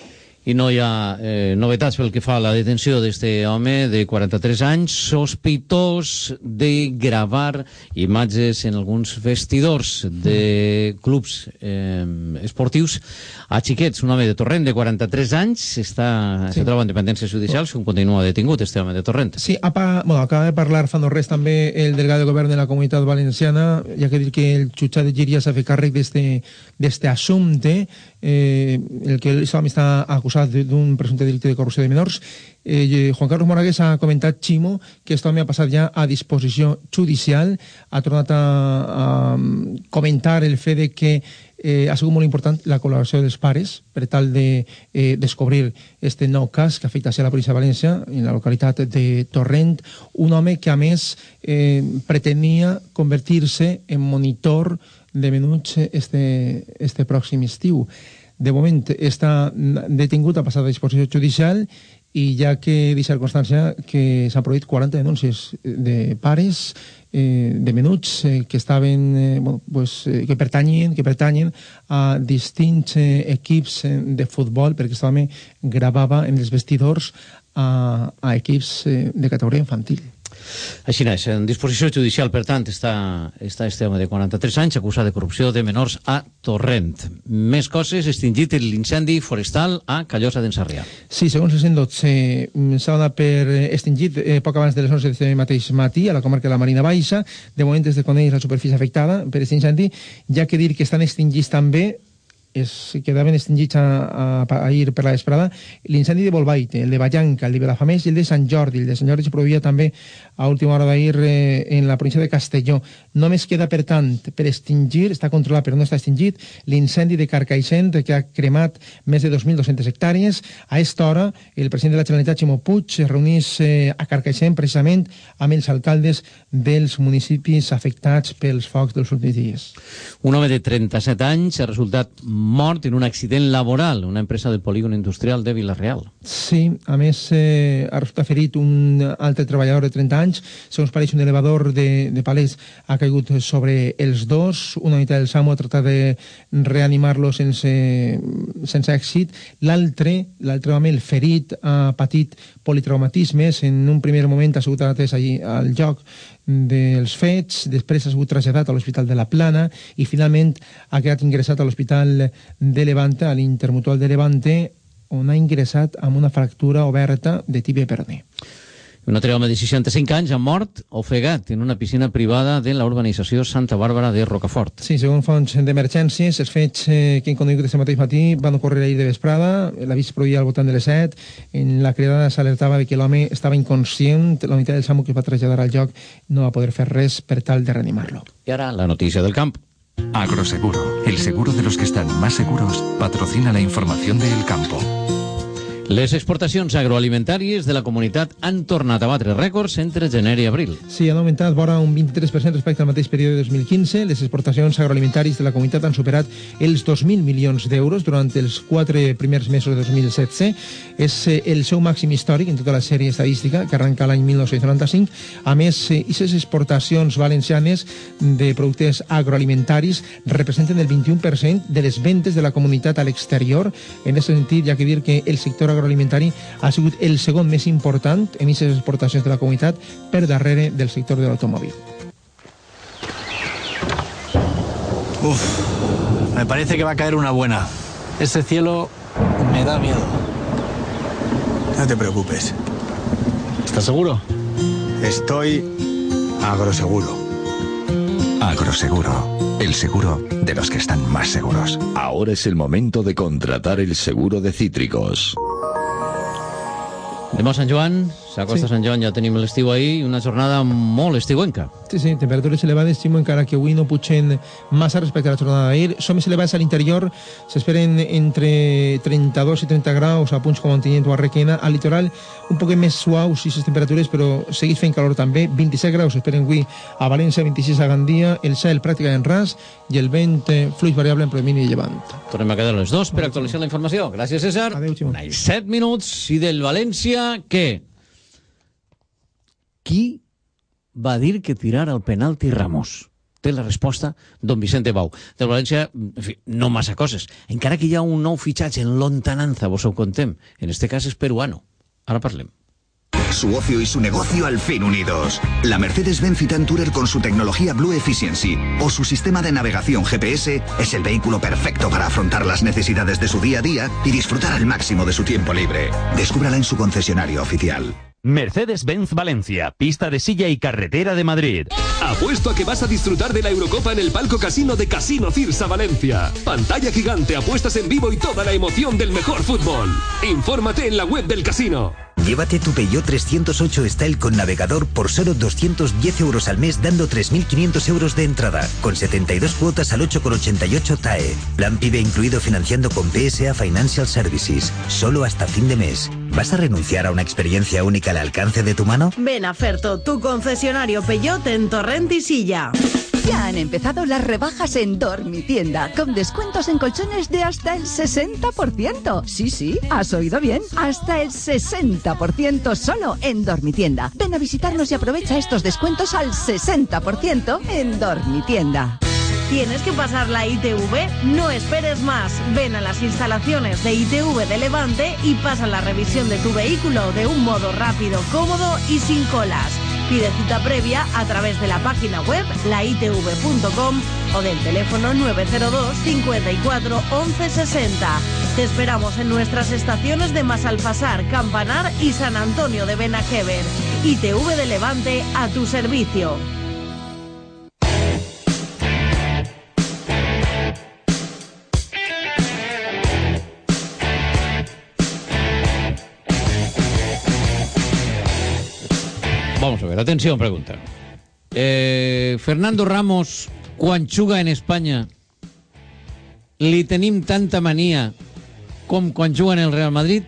I no hi ha eh, novetats pel que fa a la detenció d'este home de quaranta-tres anys, sospitós de gravar imatges en alguns vestidors de clubs eh, esportius a xiquets. Un home de Torrent de quaranta-tres anys està, sí. se troba en dependència judicial, si continua detingut este home de Torrent. Sí, apa, bueno, acaba de parlar fa no res també el delegado de govern de la Comunitat Valenciana. Hi ha que dir que el jutjat de Llíria s'ha fet càrrec d'este assumpte, eh, el que l'home està acusat d'un presumpte delicte de corrupció de menors. Eh, Juan Carlos Moragues ha comentat, Ximo, que aquest home ha passat ja a disposició judicial, ha tornat a, a comentar el fet de que eh, ha sigut molt important la col·laboració dels pares per tal de eh, descobrir este nou cas que afecta a la policia de València en la localitat de Torrent, un home que a més eh, pretenia convertir-se en monitor de menuts este, este pròxim estiu. De moment està detingut, ha passat a disposició judicial i ja que deixar constància que s'han produït quaranta denúncies de pares eh, de menuts eh, que estaven eh, bueno, pues, eh, que pertanyen que pertanyen a distints eh, equips eh, de futbol, perquè aquest home gravava en els vestidors a, a equips eh, de categoria infantil. Així és, en disposició judicial, per tant, està, està este home de quaranta-tres anys acusat de corrupció de menors a Torrent. Més coses, extingit l'incendi forestal a Callosa d'en Sarrià. Sí, segons el cent dotze, s'ha donat per extingit eh, poc abans de les onze d'aquest mateix matí a la comarca de la Marina Baixa. De moment es desconeix la superfície afectada per aquest incendi, ja que dir que estan extingits també es quedaven extingits a, a, a ir per la vesprada l'incendi de Bolbaite, el de Vallanca, el de Vilafamés i el de Sant Jordi. El de Sant Jordi se produïa també a última hora d'ahir eh, en la província de Castelló. Només queda, per tant, per extingir, està controlat però no està extingit, l'incendi de Carcaixent, que ha cremat més de dos mil dues-centes hectàrees. A esta hora, el president de la Generalitat, Ximo Puig, es reunís eh, a Carcaixent precisament amb els alcaldes dels municipis afectats pels focs dels últims dies. Un home de trenta-set anys ha resultat mort en un accident laboral, una empresa del polígon industrial de Vila-real. Sí, a més eh, ha resultat ferit un altre treballador de trenta anys. Segons pareix, un elevador de, de palets ha caigut sobre els dos. Una unitat del SAMU ha tratat de reanimar-lo sense, sense èxit. L'altre, l'altre home, el ferit, ha patit politraumatismes. En un primer moment ha sigut atès allí al lloc dels fets, després ha sigut traslladat a l'Hospital de la Plana i finalment ha quedat ingressat a l'Hospital de Levante, a l'Intermutual de Levante, on ha ingressat amb una fractura oberta de tibia i peroné. Un altre home de seixanta-cinc anys ha mort ofegat en una piscina privada de la urbanització Santa Bàrbara de Rocafort. Sí, segons fonts d'emergències, els fets eh, que hem conegut aquest mateix matí van ocórrer ahir de vesprada. L'avís es produïa al voltant de les set. En la cridada s'alertava de que l'home estava inconscient. La unitat del SAMU que es va traslladar al lloc no va poder fer res per tal de reanimar-lo. I ara la notícia del camp. Agroseguro, el seguro de los que están más seguros, patrocina la información de El Campo. Les exportacions agroalimentàries de la comunitat han tornat a batre rècords entre gener i abril. Sí, han augmentat vora un vint-i-tres per cent respecte al mateix període de dos mil quinze. Les exportacions agroalimentàries de la comunitat han superat els dos mil milions d'euros durant els quatre primers mesos de dos mil setze. És el seu màxim històric en tota la sèrie estadística, que arrenca l'any mil nou-cents noranta-cinc. A més, aquestes exportacions valencianes de productes agroalimentaris representen el vint-i-un per cent de les ventes de la comunitat a l'exterior. En aquest sentit, hi ha que dir que el sector agroalimentari ha sigut el segon més important en aquestes exportacions de la comunitat, per darrere del sector de l'automòbil. Uf, me parece que va a caer una buena. Ese cielo me da miedo. No te preocupes. ¿Estás seguro? Estoy agroseguro. Agroseguro, el seguro de los que están más seguros. Ahora es el momento de contratar el seguro de cítricos. Anem a Sant Joan, s'acosta Sí. Sant Joan, ja tenim l'estiu ahir, una jornada molt estiuenca. Sí, sí, temperatures elevades, Ximo, encara que avui no pugen massa respecte a la jornada d'ahir. Són més elevades a l'interior, s'esperen entre trenta-dos i trenta graus a punts com Ontinyent o a Requena. Al litoral, un poc més suaus aquestes temperatures, però segueix fent calor també. vint-i-set graus s'esperen avui a València, vint-i-sis a Gandia, el cel pràcticament ras i el vent eh, fluix variable en predomini de llevant. Tornem a quedar les dos per actualitzar la informació. Gràcies, César. Adéu, Ximo. Ai, set minuts i del València, què? Qui va dir que tirara el penalti Ramos? Té la resposta don Vicente Bau. Del València, en fi, no massa coses. Encara que hi ha un nou fitxatge en lontananza, vos ho contem. En este cas és peruano. Ara parlem. Su ocio y su negocio al fin unidos. La Mercedes-Benz Citan Tourer con su tecnología Blue Efficiency o su sistema de navegación G P S es el vehículo perfecto para afrontar las necesidades de su día a día y disfrutar al máximo de su tiempo libre. Descúbrala en su concesionario oficial. Mercedes-Benz Valencia, pista de silla y carretera de Madrid. Apuesto a que vas a disfrutar de la Eurocopa en el palco casino de Casino Cirsa Valencia. Pantalla gigante, apuestas en vivo y toda la emoción del mejor fútbol. Infórmate en la web del casino. Llévate tu Peugeot trescientos ocho Style con navegador por solo doscientos diez euros al mes, dando tres mil quinientos euros de entrada, con setenta y dos cuotas al ocho coma ochenta y ocho T A E. Plan PIBE incluido financiando con P S A Financial Services. Solo hasta fin de mes. ¿Vas a renunciar a una experiencia única al alcance de tu mano? Ven a Ferto, tu concesionario Peugeot en Torrent y Silla. Ya han empezado las rebajas en Dormitienda, con descuentos en colchones de hasta el sesenta por ciento. Sí, sí, has oído bien, hasta el sesenta por ciento solo en Dormitienda. Ven a visitarnos y aprovecha estos descuentos al sesenta por ciento en Dormitienda. ¿Tienes que pasar la I T V? No esperes más. Ven a las instalaciones de I T V de Levante y pasa la revisión de tu vehículo de un modo rápido, cómodo y sin colas. Pide cita previa a través de la página web la i t v punto com o del teléfono nueve cero dos, cincuenta y cuatro, once sesenta. Te esperamos en nuestras estaciones de Masalfasar, Campanar y San Antonio de Benajever. I T V de Levante a tu servicio. vamos a ver, atención, pregunta. Eh, Fernando Ramos, quan juga en Espanya, li tenim tanta mania com quan juga en el Real Madrid?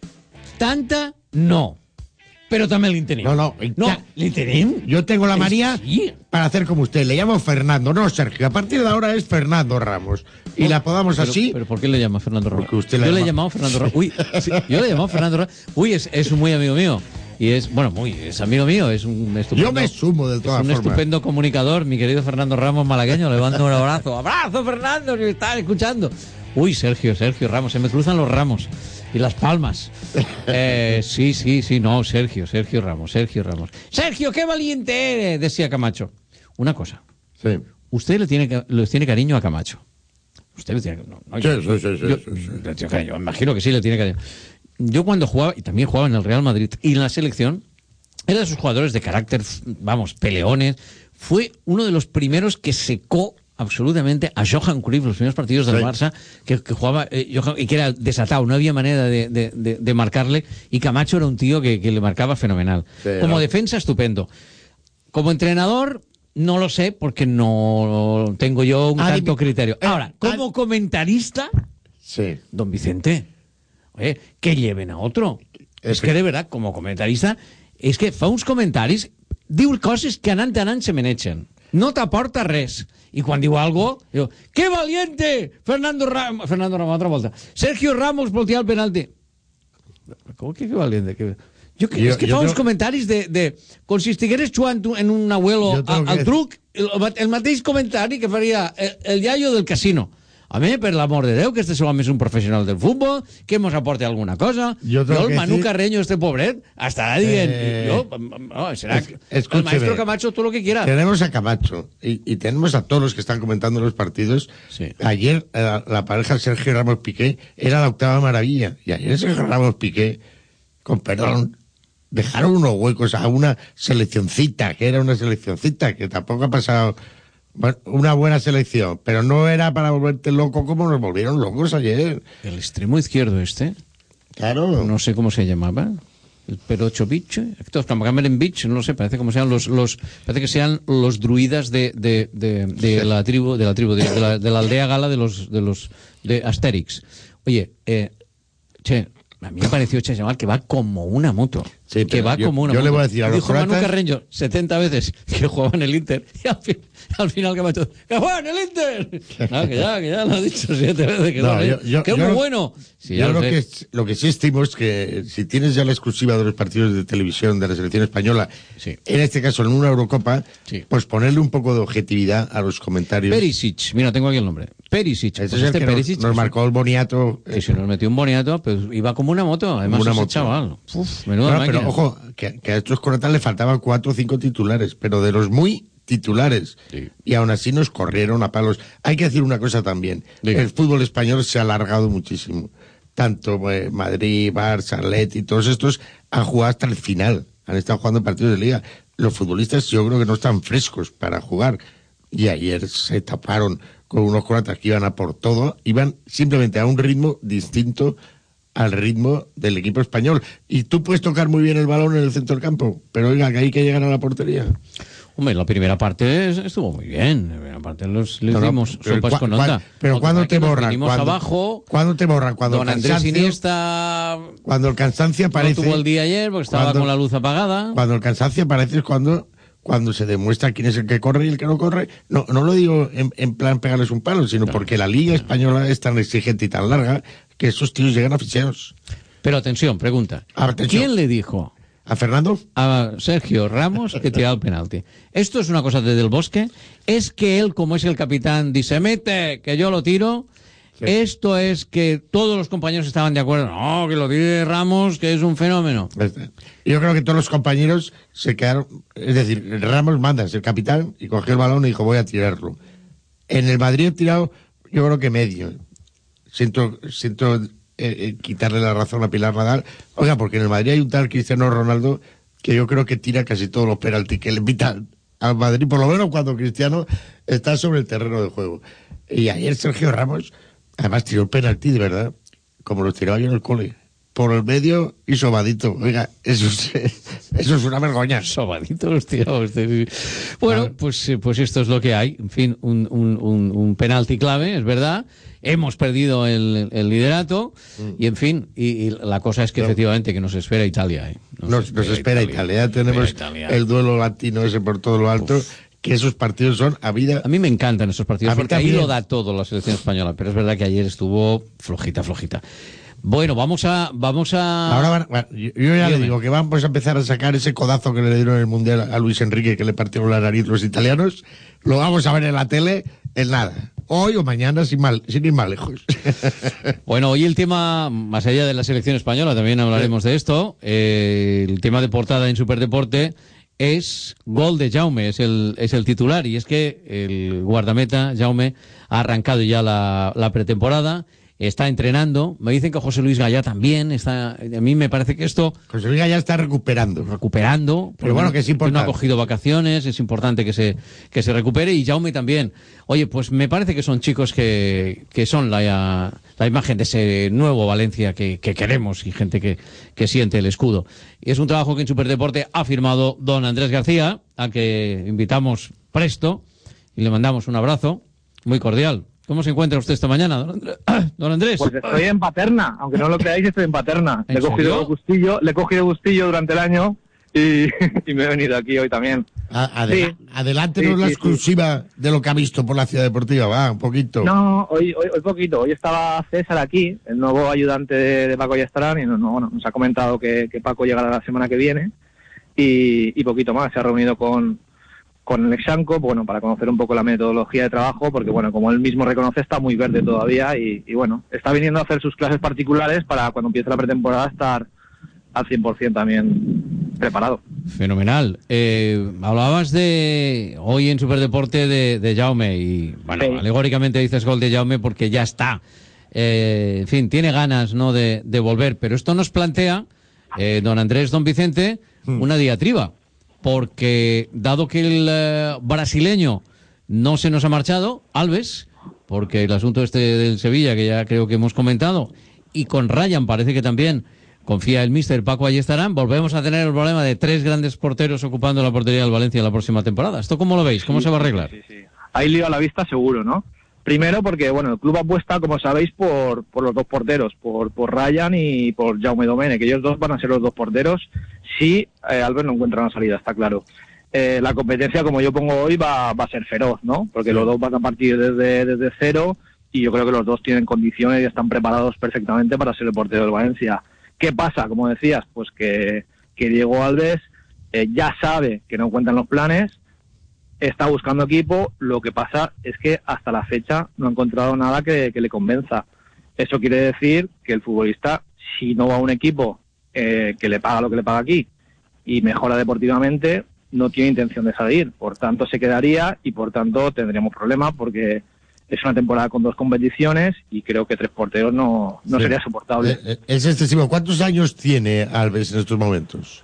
Tanta, no. Pero también le tenim. No, no. No, ya, ¿le tenim? Yo tengo la manía sí. para hacer como usted. Le llamo Fernando, no Sergio. A partir de ahora es Fernando Ramos. Y oh, la podamos pero, así. ¿Pero por qué le llama Fernando Ramos? Porque usted yo le le he llamado Fernando Ramos. Uy, sí, yo le he llamado Fernando Ramos. Uy, es, es muy amigo mío. Y es, bueno, muy, es amigo mío, es un estupendo. Yo me sumo de todas formas. Es un formas. estupendo comunicador, mi querido Fernando Ramos malagueño. Le mando un abrazo. ¡Abrazo, Fernando! Si me están escuchando. Uy, Sergio, Sergio Ramos, se me cruzan los ramos y las palmas. Eh, sí, sí, sí, no, Sergio, Sergio Ramos, Sergio Ramos. Sergio, qué valiente eres, decía Camacho. Una cosa. Sí. Usted le tiene, le tiene cariño a Camacho. Usted le tiene no, no, sí, yo, sí, sí, sí, yo, sí, sí. Le tiene cariño, me imagino que sí le tiene cariño. Yo cuando jugaba, y también jugaba en el Real Madrid y en la selección, era de esos jugadores de carácter, vamos, peleones. Fue uno de los primeros que secó absolutamente a Johan Cruyff los primeros partidos del sí. Barça, que, que jugaba eh, Johan, y que era desatado, no había manera de, de, de, de marcarle, y Camacho era un tío que, que le marcaba fenomenal. Sí, como no. defensa, estupendo. Como entrenador, no lo sé, porque no tengo yo un tanto ah, criterio. Ahora, como comentarista, sí. don Vicente, oye, que lleven a otro. Es, es que, que de verdad, como comentarista, és que fa uns comentaris, diu coses que anant anant se menegen. No t'aporta res. I quan diu algo, diu, ¡qué valiente! Fernando Ramos, Fernando Ramos, otra volta. Sergio Ramos voltea el penalti. Com que qué valiente? Que... Jo, jo, és que fa uns tengo... comentaris de, de... Com si estigueres jugant en un abuelo a, al que... truc, el, el mateix comentari que faria el, el iaio del casino. A mí, per l'amor de Déu, que este solament és un professional del fútbol, que mos aporte alguna cosa. Yo, yo el Manu decir... Carreño, este pobret, estará dient... Eh... Yo, no, será es, el maestro Camacho, todo lo que quiera. Tenemos a Camacho y, y tenemos a todos los que están comentando los partidos. Sí. Ayer la, la pareja Sergio Ramos-Piqué era la octava maravilla. Y ayer Sergio Ramos-Piqué, con perdón, dejaron unos huecos a una seleccioncita, que era una seleccioncita, que tampoco ha pasado... Bueno, una buena selección, pero no era para volverte loco como nos volvieron locos ayer. El extremo izquierdo este. Claro. No sé cómo se llamaba. El Perocho Beach. Estos Cameron Beach, no lo sé, parece como sean los, los parece que sean los druidas de, de, de, de sí. la tribu, de la tribu, de, de, la, de la aldea gala de los de los de Asterix. Oye, eh, che, a mí me pareció che, llamar que va como una moto. Sí, que va yo, como una yo moto. Le voy a decir a los Dijo croatas... Manu Carreño setenta veces que jugaba en el Inter y al, fin, al final que Camacho, ¡que juega en el Inter! No, que ya, que ya lo ha dicho siete veces. Que, no, no, yo, yo, que es yo muy lo, bueno. Sí, yo lo sé. que, lo que sí estimo es que si tienes ya la exclusiva de los partidos de televisión de la selección española, sí. en este caso en una Eurocopa, sí. pues ponerle un poco de objetividad a los comentarios. Perisic, mira, tengo aquí el nombre. Perisic. Ese pues es el este que Perisic, nos, nos marcó el boniato. Que si nos metió un boniato, pues iba como una moto. Además, una ese moto. chaval. Uf, menuda bueno, máquina. Pero ojo, que, que a estos croatas le faltaban cuatro o cinco titulares, pero de los muy titulares. Sí. Y aún así nos corrieron a palos. Hay que decir una cosa también. Diga. El fútbol español se ha alargado muchísimo. Tanto eh, Madrid, Barça, Atleti, todos estos han jugado hasta el final. Han estado jugando partidos de liga. Los futbolistas yo creo que no están frescos para jugar. Y ayer se taparon con unos croatas que iban a por todo. Iban simplemente a un ritmo distinto al ritmo del equipo español. Y tú puedes tocar muy bien el balón en el centro del campo, pero oiga, que hay que llegar a la portería. Hombre, la primera parte estuvo muy bien. La primera parte los, les no, no, dimos sopas cu- con onda. Pero cuando te borran, cuando, abajo, cuando te borran, cuando don el Andrés cansancio, Iniesta, cuando el cansancio aparece, no tuvo el día ayer porque estaba cuando, con la luz apagada. Cuando el cansancio aparece es cuando cuando se demuestra quién es el que corre y el que no corre. No, no lo digo en, en plan pegarles un palo, sino no, porque la Liga Española es tan exigente y tan larga que esos tíos llegan a ficheros. Pero atención, pregunta. Atención. ¿Quién le dijo a Fernando? A Sergio Ramos que tiraba el penalti. ¿Esto es una cosa de Del Bosque? ¿Es que él, como es el capitán, dice, mete, que yo lo tiro? Sí. ¿Esto es que todos los compañeros estaban de acuerdo? No, que lo tire Ramos, que es un fenómeno. Yo creo que todos los compañeros se quedaron... Es decir, Ramos manda, es el capitán, y cogió el balón y dijo, voy a tirarlo. En el Madrid he tirado, yo creo que medio. Siento... siento Eh, eh, quitarle la razón a Pilar Nadal. Oiga, porque en el Madrid hay un tal Cristiano Ronaldo que yo creo que tira casi todos los penaltis que le invitan al Madrid, por lo menos cuando Cristiano está sobre el terreno de juego. Y ayer Sergio Ramos, además tiró el penalti de verdad, como los tiraba yo en el cole. por el medio y sobadito. Oiga, eso es, eso es una vergüenza. Sobadito, hostia, hostia. Bueno, pues, pues esto es lo que hay. En fin, un, un, un, un penalti clave, es verdad. Hemos perdido el, el liderato mm. y, en fin, y, y la cosa es que no. efectivamente que nos espera Italia. ¿eh? Nos, nos, espera, nos espera Italia. Italia. Ya tenemos Italia. El duelo latino ese por todo lo alto. Uf. Que esos partidos son a vida... A mí me encantan esos partidos porque ahí lo da todo la selección española, pero es verdad que ayer estuvo flojita, flojita. Bueno, vamos a... vamos a... Ahora van, bueno, yo, yo ya Dígame. le digo que vamos a empezar a sacar ese codazo que le dieron en el Mundial a Luis Enrique, que le partieron la nariz los italianos. Lo vamos a ver en la tele en nada. Hoy o mañana, sin, mal, sin ir más lejos. Bueno, hoy el tema, más allá de la selección española, también hablaremos sí. de esto. Eh, el tema de portada en Superdeporte es gol de Jaume, es el, es el titular. Y es que el guardameta, Jaume, ha arrancado ya la, la pretemporada. Está entrenando, me dicen que José Luis Gallá también está, a mí me parece que esto... José Luis Gallá está recuperando. Recuperando, pero bueno, que es importante. No ha cogido vacaciones, es importante que se, que se recupere, y Jaume también. Oye, pues me parece que son chicos que, que son la, la imagen de ese nuevo Valencia que, que queremos, y gente que, que siente el escudo. Y es un trabajo que en Superdeporte ha firmado don Andrés García, al que invitamos presto, y le mandamos un abrazo muy cordial. ¿Cómo se encuentra usted esta mañana, don Andrés? Don Andrés. Pues estoy en Paterna, aunque no lo creáis, estoy en Paterna. ¿En le, he cogido gustillo, le he cogido gustillo durante el año y, y me he venido aquí hoy también. Adela sí. Adelántenos sí, la sí, exclusiva sí. de lo que ha visto por la Ciudad Deportiva, va, un poquito. No, hoy, hoy, hoy poquito. Hoy estaba César aquí, el nuevo ayudante de, de Paco Ayestarán, y no, no, bueno, nos ha comentado que, que Paco llegará la semana que viene y, y poquito más. Se ha reunido con... con el Exanco, bueno, para conocer un poco la metodología de trabajo, porque, bueno, como él mismo reconoce, está muy verde todavía y, y bueno, está viniendo a hacer sus clases particulares para cuando empiece la pretemporada estar al cien por cien también preparado. Fenomenal. Eh, hablabas de hoy en Superdeporte de, de Jaume y, bueno, sí. alegóricamente dices gol de Jaume porque ya está. Eh, en fin, tiene ganas, ¿no?, de, de volver, pero esto nos plantea, eh, don Andrés, don Vicente, hmm. una diatriba. Porque dado que el uh, brasileño no se nos ha marchado, Alves, porque el asunto este del Sevilla, que ya creo que hemos comentado, y con Ryan parece que también confía el míster Paco Ayestarán, volvemos a tener el problema de tres grandes porteros ocupando la portería del Valencia la próxima temporada. ¿Esto cómo lo veis? ¿Cómo sí, se va a arreglar? Sí, sí, sí. Ahí lío a la vista seguro, ¿no? Primero porque, bueno, el club apuesta, como sabéis, por, por los dos porteros, por, por Ryan y por Jaume Domene, que ellos dos van a ser los dos porteros si eh, Alves no encuentra una salida, está claro. Eh, la competencia, como yo pongo hoy, va, va a ser feroz, ¿no? Porque sí. los dos van a partir desde, desde cero y yo creo que los dos tienen condiciones y están preparados perfectamente para ser el portero del Valencia. ¿Qué pasa? Como decías, pues que, que Diego Alves eh, ya sabe que no cuentan los planes, está buscando equipo, lo que pasa es que hasta la fecha no ha encontrado nada que, que le convenza. Eso quiere decir que el futbolista, si no va a un equipo eh, que le paga lo que le paga aquí y mejora deportivamente, no tiene intención de salir. Por tanto, se quedaría y por tanto tendríamos problemas porque es una temporada con dos competiciones y creo que tres porteros no, no sí. sería soportable. Es excesivo. ¿Cuántos años tiene Alves en estos momentos?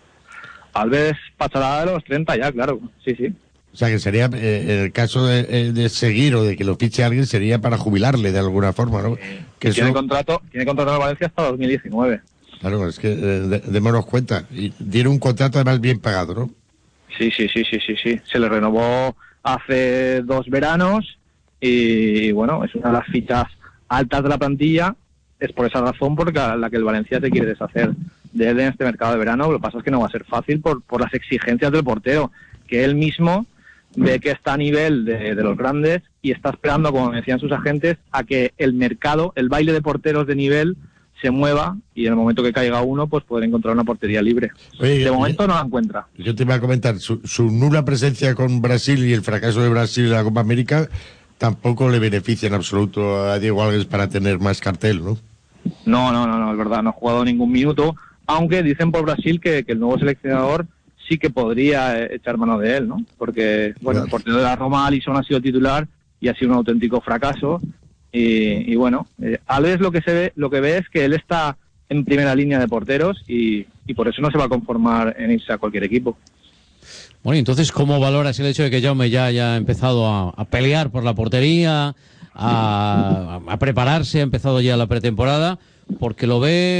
Alves pasará de los treinta ya, claro. Sí, sí. O sea, que sería, eh, en el caso de, de seguir o de que lo fiche alguien, sería para jubilarle de alguna forma, ¿no? Eh, que tiene, eso... contrato, tiene contrato en Valencia hasta dos mil diecinueve. Claro, es que eh, démonos cuenta. Y tiene un contrato además bien pagado, ¿no? Sí, sí, sí, sí, sí, sí. Se le renovó hace dos veranos y, bueno, es una de las fichas altas de la plantilla. Es por esa razón por la que el Valencia te quiere deshacer de él en este mercado de verano. Lo que pasa es que no va a ser fácil por, por las exigencias del portero, que él mismo ve que está a nivel de, de los grandes y está esperando, como me decían sus agentes, a que el mercado, el baile de porteros de nivel se mueva y en el momento que caiga uno, pues poder encontrar una portería libre. Oye, de momento no la encuentra. Yo te iba a comentar, su, su nula presencia con Brasil y el fracaso de Brasil en la Copa América tampoco le beneficia en absoluto a Diego Alves para tener más cartel, ¿no? No, no, no, no, es verdad, no ha jugado ningún minuto, aunque dicen por Brasil que, que el nuevo seleccionador sí que podría echar mano de él, ¿no? Porque, bueno, claro, el portero de la Roma, Alisson, ha sido titular y ha sido un auténtico fracaso. Y, y bueno, eh, Alves lo que se ve, lo que ve es que él está en primera línea de porteros y, y por eso no se va a conformar en irse a cualquier equipo. Bueno, entonces, ¿cómo valoras el hecho de que Jaume ya haya empezado a, a pelear por la portería, a, a prepararse, ha empezado ya la pretemporada? Porque lo ve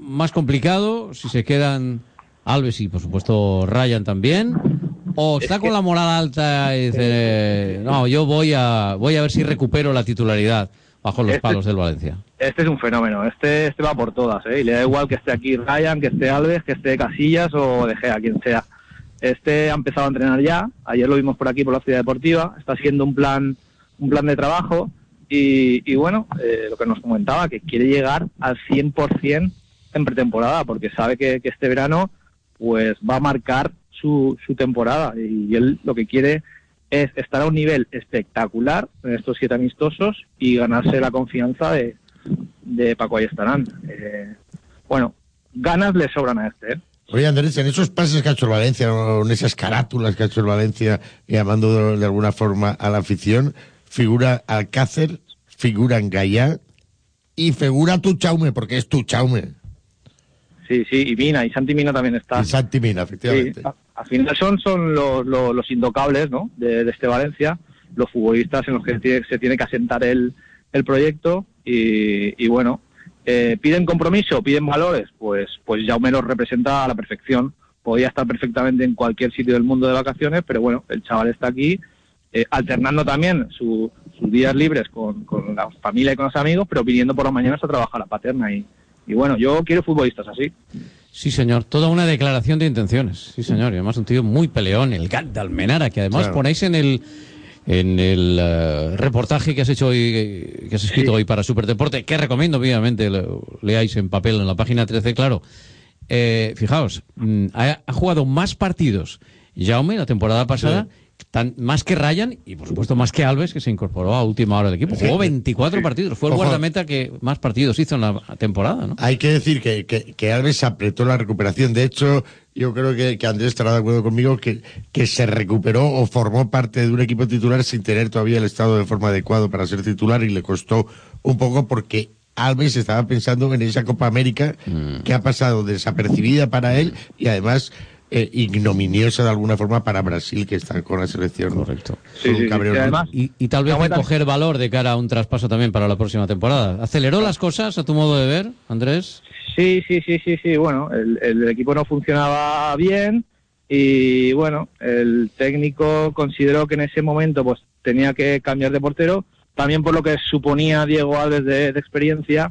más complicado si se quedan Alves y por supuesto Ryan también, o está con la moral alta y dice, no, yo voy a voy a ver si recupero la titularidad bajo los palos del Valencia. Este es un fenómeno, este este va por todas, ¿eh? Y le da igual que esté aquí Ryan, que esté Alves, que esté Casillas o De Gea, quien sea. Este ha empezado a entrenar ya, ayer lo vimos por aquí por la Ciudad Deportiva, está haciendo un plan un plan de trabajo y, y bueno, eh, lo que nos comentaba, que quiere llegar al cien por ciento en pretemporada, porque sabe que, que este verano pues va a marcar su, su temporada y él lo que quiere es estar a un nivel espectacular en estos siete amistosos y ganarse la confianza de, de Paco Ayestarán. Eh, bueno, ganas le sobran a este, ¿eh? Oye, Andrés, en esos pases que ha hecho el Valencia, o en esas carátulas que ha hecho el Valencia, llamando de, de alguna forma a la afición, figura Alcácer, figura Gallá y figura tu Chaume, porque es tu Chaume. Sí, sí, y Mina, y Santi Mina también está. Y Santi Mina, efectivamente. Sí, al final son, son los, los, los intocables, ¿no?, de, de este Valencia, los futbolistas en los que tiene, se tiene que asentar el, el proyecto y, y bueno, eh, piden compromiso, piden valores, pues, pues Jaume los representa a la perfección. Podía estar perfectamente en cualquier sitio del mundo de vacaciones, pero bueno, el chaval está aquí, eh, alternando también su, sus días libres con, con la familia y con los amigos, pero viniendo por las mañanas a trabajar a la paterna y Y bueno, yo quiero futbolistas así. Sí, señor. Toda una declaración de intenciones. Sí, señor. Y además un tío muy peleón, el Gat de Almenara, que además claro. ponéis en el en el uh, reportaje que has hecho hoy, que has escrito sí. hoy para Superdeporte, que recomiendo vivamente lo leáis en papel en la página trece, claro. Eh, fijaos, ha, ha jugado más partidos Jaume la temporada pasada, sí. Tan, más que Ryan y por supuesto más que Alves, que se incorporó a última hora del equipo. Jugó veinticuatro sí. partidos, fue el Ojo. guardameta que más partidos hizo en la temporada, ¿no? Hay que decir que, que, que Alves apretó la recuperación. De hecho, yo creo que, que Andrés estará de acuerdo conmigo que, que se recuperó o formó parte de un equipo titular sin tener todavía el estado de forma adecuado para ser titular, y le costó un poco porque Alves estaba pensando en esa Copa América mm. que ha pasado desapercibida para él y además Eh, ignominiosa de alguna forma para Brasil, que está con la selección. Correcto. Sí, sí, sí, sí, además, y, y tal vez recoger valor de cara a un traspaso también para la próxima temporada. ¿Aceleró las cosas a tu modo de ver, Andrés? Sí, sí, sí, sí, sí. Bueno, el, el equipo no funcionaba bien y bueno, el técnico consideró que en ese momento pues tenía que cambiar de portero, también por lo que suponía Diego Alves de, de experiencia,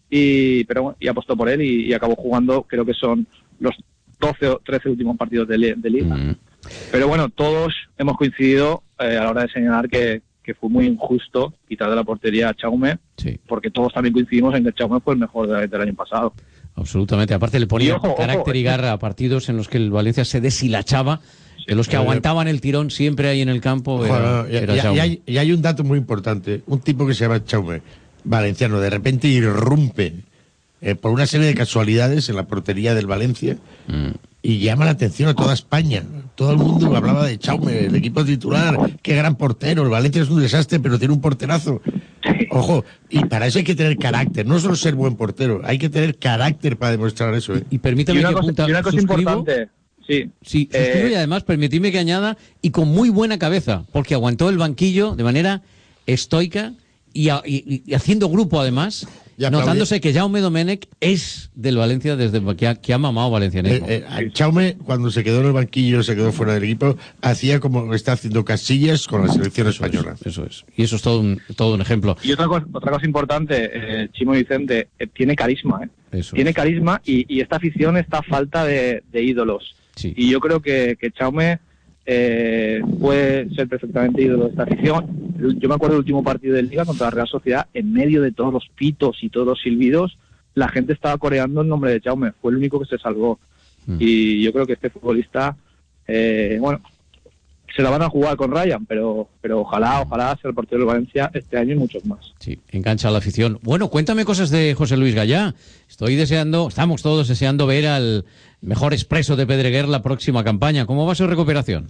y pero bueno, y apostó por él y, y acabó jugando, creo que son los doce o trece últimos partidos de, de Liga. Mm. Pero bueno, todos hemos coincidido eh, a la hora de señalar que, que fue muy injusto quitar de la portería a Chaume, sí. porque todos también coincidimos en que Chaume fue el mejor de, del año pasado. Absolutamente. Aparte le ponía y ojo, carácter ojo, y garra a partidos en los que el Valencia se deshilachaba, sí, en los que aguantaban el tirón siempre ahí en el campo. Bueno, era, y, era y, y, hay, y hay un dato muy importante. Un tipo que se llama Chaume, valenciano, de repente irrumpe Eh, por una serie de casualidades en la portería del Valencia mm. y llama la atención a toda España. Todo el mundo hablaba de Chaume, el equipo titular, qué gran portero, el Valencia es un desastre, pero tiene un porterazo. Ojo, y para eso hay que tener carácter, no solo ser buen portero, hay que tener carácter para demostrar eso. ¿eh? Y permítame y una que cosa, apunta, y una cosa suscribo, importante. Sí, sí suscribo eh, y además permitidme que añada, y con muy buena cabeza, porque aguantó el banquillo de manera estoica y, a, y, y haciendo grupo además, notándose que Jaume Domènech es del Valencia desde que ha, que ha mamado valencianismo. Eh, eh, Jaume, cuando se quedó en el banquillo, se quedó fuera del equipo, hacía como está haciendo Casillas con la selección eso española. Es, eso es. Y eso es todo un, todo un ejemplo. Y otra cosa, otra cosa importante, eh, Chimo Vicente, eh, tiene carisma. Eh. Eso tiene es. carisma y, y esta afición está a falta de, de ídolos. Sí. Y yo creo que, que Jaume eh, puede ser perfectamente ídolo de esta afición. Yo me acuerdo del último partido de Liga contra la Real Sociedad, en medio de todos los pitos y todos los silbidos, la gente estaba coreando el nombre de Jaume, fue el único que se salvó. Mm. Y yo creo que este futbolista, eh, bueno, se la van a jugar con Ryan, pero pero ojalá, ojalá sea el portero de Valencia este año y muchos más. Sí, engancha a la afición. Bueno, cuéntame cosas de José Luis Gallá. Estoy deseando, estamos todos deseando ver al mejor expreso de Pedreguer la próxima campaña. ¿Cómo va su recuperación?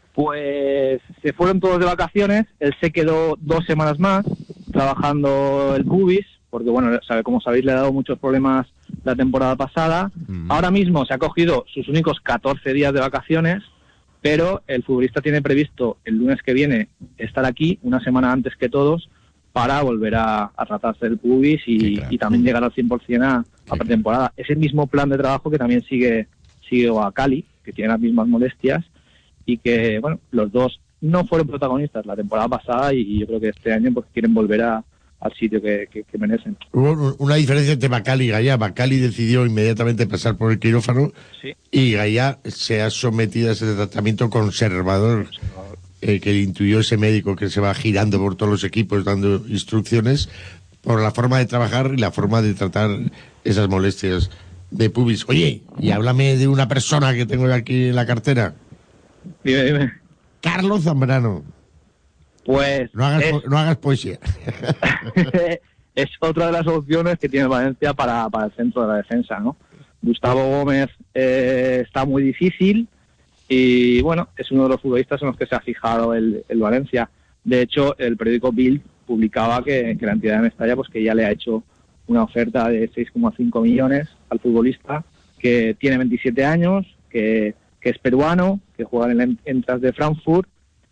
Pues se fueron todos de vacaciones, él se quedó dos semanas más trabajando el pubis, porque bueno, sabe, como sabéis, le ha dado muchos problemas la temporada pasada. Mm. Ahora mismo se ha cogido sus únicos catorce días de vacaciones, pero el futbolista tiene previsto el lunes que viene estar aquí, una semana antes que todos, para volver a, a tratarse el pubis y, y también llegar al cien por ciento a, a pretemporada. Es el mismo plan de trabajo que también sigue, sigue a Cali, que tiene las mismas molestias y que, bueno, los dos no fueron protagonistas la temporada pasada y, y yo creo que este año pues quieren volver a, al sitio que, que, que merecen. Hubo una diferencia entre Bacali y Gallá. Bacali decidió inmediatamente pasar por el quirófano sí. y Gallá se ha sometido a ese tratamiento conservador. Eh, que intuyó ese médico que se va girando por todos los equipos dando instrucciones por la forma de trabajar y la forma de tratar esas molestias de pubis. Oye, y háblame de una persona que tengo aquí en la cartera. Dime, dime. Carlos Zambrano. Pues... No hagas, es, po no hagas poesía. Es otra de las opciones que tiene Valencia para, para el centro de la defensa, ¿no? Gustavo Gómez eh, está muy difícil. Y bueno, es uno de los futbolistas en los que se ha fijado el, el Valencia. De hecho, el periódico Bild publicaba que, que la entidad de Mestalla pues que ya le ha hecho una oferta de seis coma cinco millones al futbolista, que tiene veintisiete años, que, que es peruano, que juega en el Eintracht de Frankfurt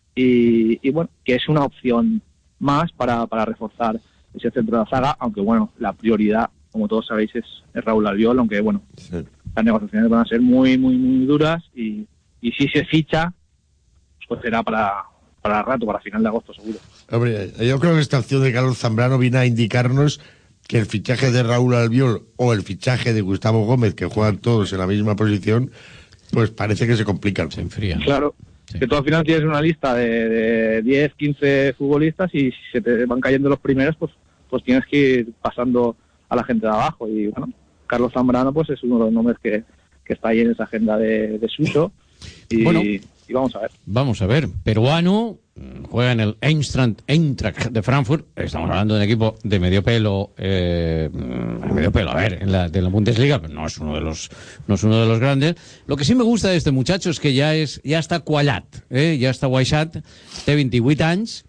y, y bueno, que es una opción más para, para reforzar ese centro de la zaga, aunque bueno, la prioridad, como todos sabéis, es, es Raúl Albiol, aunque bueno, sí. Las negociaciones van a ser muy, muy, muy duras y Y si se ficha, pues será para, para rato, para final de agosto, seguro. Hombre, yo creo que esta opción de Carlos Zambrano viene a indicarnos que el fichaje de Raúl Albiol o el fichaje de Gustavo Gómez, que juegan todos en la misma posición, pues parece que se complican. Se enfrían. Claro, sí. Que tú al final tienes una lista de, de diez, quince futbolistas y si se te van cayendo los primeros, pues, pues tienes que ir pasando a la gente de abajo. Y bueno, Carlos Zambrano pues es uno de los nombres que, que está ahí en esa agenda de, de Suso. Y, bueno, y vamos a ver. Vamos a ver. Peruano, juega en el Eintracht, Eintracht de Frankfurt. Estamos hablando de un equipo de medio pelo, eh, medio pelo, a ver, en la, de la Bundesliga, pero no es uno de los, no es uno de los grandes. Lo que sí me gusta de este muchacho es que ya es, ya está cualat, eh, ya está guaixat, té veintiocho años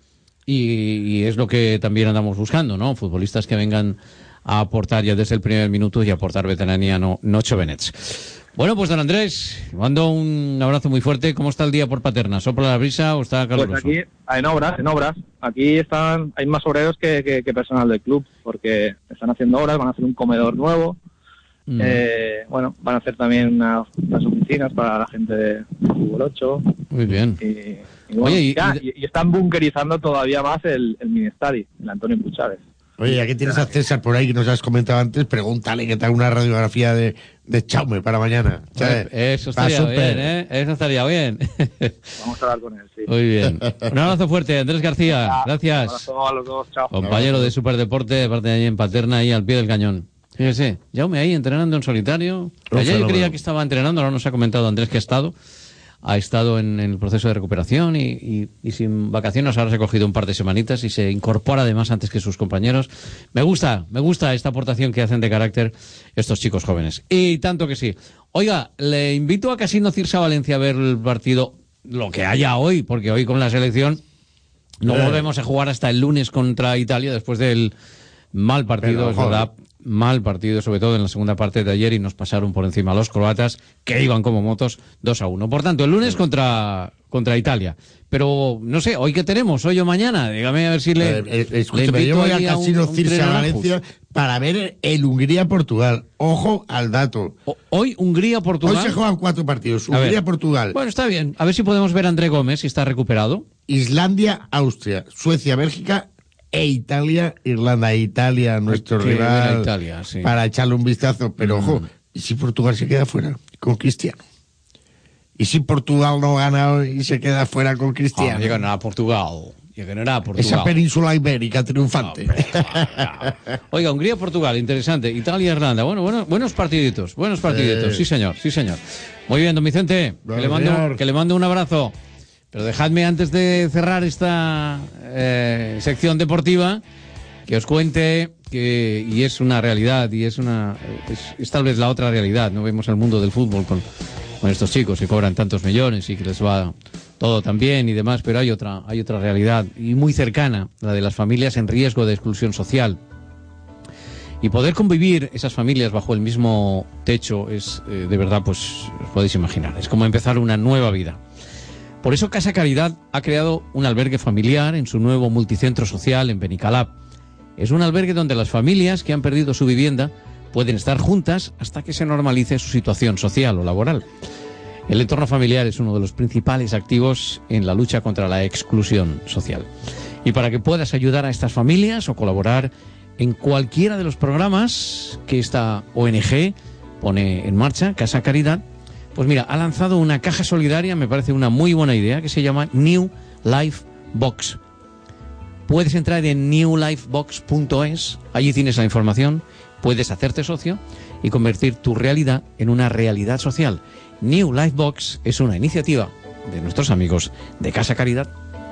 y, y es lo que también andamos buscando, ¿no? Futbolistas que vengan a aportar ya desde el primer minuto y aportar veteranía, no, no chovenets. Bueno, pues don Andrés, mando un abrazo muy fuerte. ¿Cómo está el día por Paterna? ¿Sopla la brisa o está caluroso? Pues aquí, en obras, en obras. Aquí están, hay más obreros que, que, que personal del club, porque están haciendo obras, van a hacer un comedor nuevo. Mm. Eh, bueno, van a hacer también una, unas oficinas para la gente de Fútbol ocho. Muy bien. Y, y, bueno, Oye, y, ya, y, y están bunkerizando todavía más el, el Ministeri, el Antonio Puchávez. Oye, ya que tienes a César por ahí, que nos has comentado antes, pregúntale que te haga una radiografía de, de Chaume para mañana. ¿Sabes? Eso estaría bien, ¿eh? Eso estaría bien. Vamos a hablar con él, sí. Muy bien. Un abrazo fuerte, Andrés García. Gracias. Un abrazo a los dos, chao. Compañero de Superdeporte, de parte de allí en Paterna, ahí al pie del cañón. Fíjese, Jaume ahí entrenando en solitario. Ayer yo creía que estaba entrenando, ahora nos ha comentado Andrés que ha estado. Ha estado en, en el proceso de recuperación y, y, y sin vacaciones, ahora se ha cogido un par de semanitas y se incorpora además antes que sus compañeros. Me gusta, me gusta esta aportación que hacen de carácter estos chicos jóvenes. Y tanto que sí. Oiga, le invito a Casino Cirsa Valencia a ver el partido, lo que haya hoy, porque hoy con la selección no eh. volvemos a jugar hasta el lunes contra Italia después del mal partido, Pero, es verdad. Mal partido, sobre todo en la segunda parte de ayer, y nos pasaron por encima los croatas, que iban como motos dos a uno. Por tanto, el lunes contra, contra Italia. Pero, no sé, ¿hoy qué tenemos? ¿Hoy o mañana? Dígame a ver si le... Eh, escúchame, yo voy al Casino Cirsa Valencia para ver el Hungría-Portugal. Ojo al dato. O, hoy Hungría-Portugal. Hoy se juegan cuatro partidos. Hungría-Portugal. Bueno, está bien. A ver si podemos ver a André Gómez, si está recuperado. Islandia-Austria. Suecia-Bélgica. E Italia, Irlanda, Italia, nuestro Qué rival, Italia, sí. para echarle un vistazo. Pero, mm. ojo, ¿y si Portugal se queda fuera con Cristiano? ¿Y si Portugal no gana y se queda fuera con Cristiano? Ah, llegan a Portugal. Llegan a Portugal. Esa península ibérica triunfante. No, claro. Oiga, Hungría-Portugal, interesante. Italia-Irlanda, bueno, bueno, buenos partiditos, buenos partiditos. Sí. sí, señor, sí, señor. Muy bien, don Vicente, que le, mando, que le mando un abrazo. Pero dejadme, antes de cerrar esta eh, sección deportiva, que os cuente que, y es una realidad, y es una es, es tal vez la otra realidad. No vemos el mundo del fútbol con, con estos chicos que cobran tantos millones y que les va todo tan bien y demás, pero hay otra, hay otra realidad, y muy cercana, la de las familias en riesgo de exclusión social. Y poder convivir esas familias bajo el mismo techo es, eh, de verdad, pues os podéis imaginar, es como empezar una nueva vida. Por eso Casa Caridad ha creado un albergue familiar en su nuevo multicentro social en Benicalap. Es un albergue donde las familias que han perdido su vivienda pueden estar juntas hasta que se normalice su situación social o laboral. El entorno familiar es uno de los principales activos en la lucha contra la exclusión social. Y para que puedas ayudar a estas familias o colaborar en cualquiera de los programas que esta O N G pone en marcha, Casa Caridad, pues mira, ha lanzado una caja solidaria, me parece una muy buena idea, que se llama New Life Box. Puedes entrar en new life box punto es, allí tienes la información, puedes hacerte socio y convertir tu realidad en una realidad social. New Life Box es una iniciativa de nuestros amigos de Casa Caridad.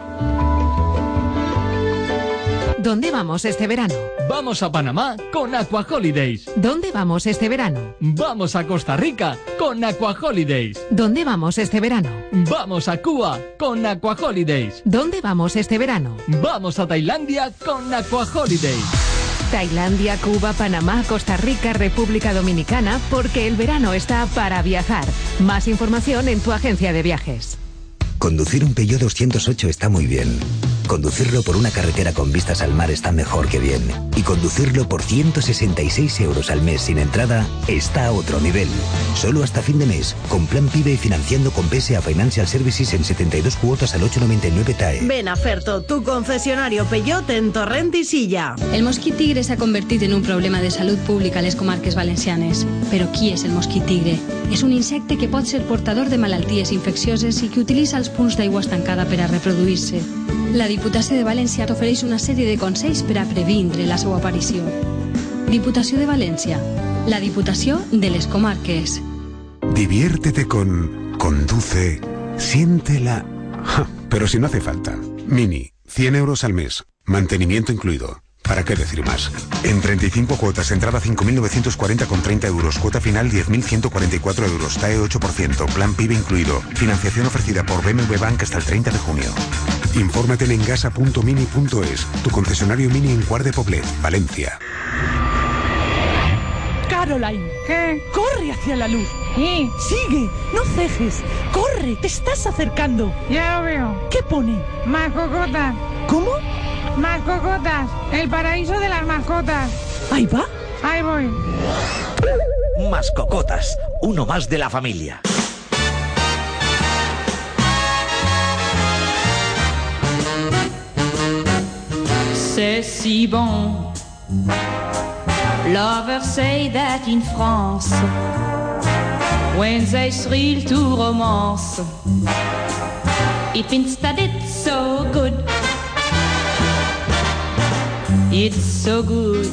¿Dónde vamos este verano? Vamos a Panamá con Aqua Holidays. ¿Dónde vamos este verano? Vamos a Costa Rica con Aqua Holidays. ¿Dónde vamos este verano? Vamos a Cuba con Aqua Holidays. ¿Dónde vamos este verano? Vamos a Tailandia con Aqua Holidays. Tailandia, Cuba, Panamá, Costa Rica, República Dominicana, porque el verano está para viajar. Más información en tu agencia de viajes. Conducir un Peugeot doscientos ocho está muy bien. Conducirlo por una carretera con vistas al mar está mejor que bien. Y conducirlo por ciento sesenta y seis euros al mes sin entrada está a otro nivel. Solo hasta fin de mes, con Plan PIBE y financiando con P S A Financial Services en setenta y dos cuotas al ocho coma noventa y nueve T A E. Ven a Ferto, tu concesionario Peugeot en Torrent i Silla. El mosquit tigre s'ha convertit en un problema de salut pública a les comarques valencianes. Però qui és el mosquit tigre? És un insecte que pot ser portador de malalties infeccioses i que utilitza els punts d'aigua estancada per a reproduir-se. La Diputació de València t'ofereix una sèrie de consells per a previndre la seva aparició. Diputació de València, la Diputació de les comarques. Diviértete con Conduce, siéntela. Ja, pero si no hace falta. Mini, cien euros al mes, mantenimiento incluido. ¿Para qué decir más? En treinta y cinco cuotas, entrada cinco mil novecientos cuarenta con treinta euros, cuota final diez mil ciento cuarenta y cuatro euros, T A E ocho por ciento, plan PIBE incluido. Financiación ofrecida por B M W Bank hasta el treinta de junio. Infórmate en engasa punto mini punto es, tu concesionario Mini en Cuart de Poblet, Valencia. Caroline, ¿qué? Corre hacia la luz. ¿Y? Sigue, no cejes. Corre, te estás acercando. Ya lo veo. ¿Qué pone? Mascocotas. ¿Cómo? Mascocotas, el paraíso de las mascotas. Ahí va. Ahí voy. Mascocotas, uno más de la familia. C'est si bon. Lovers say that in France, when they thrill to romance, it means that it's so good. It's so good.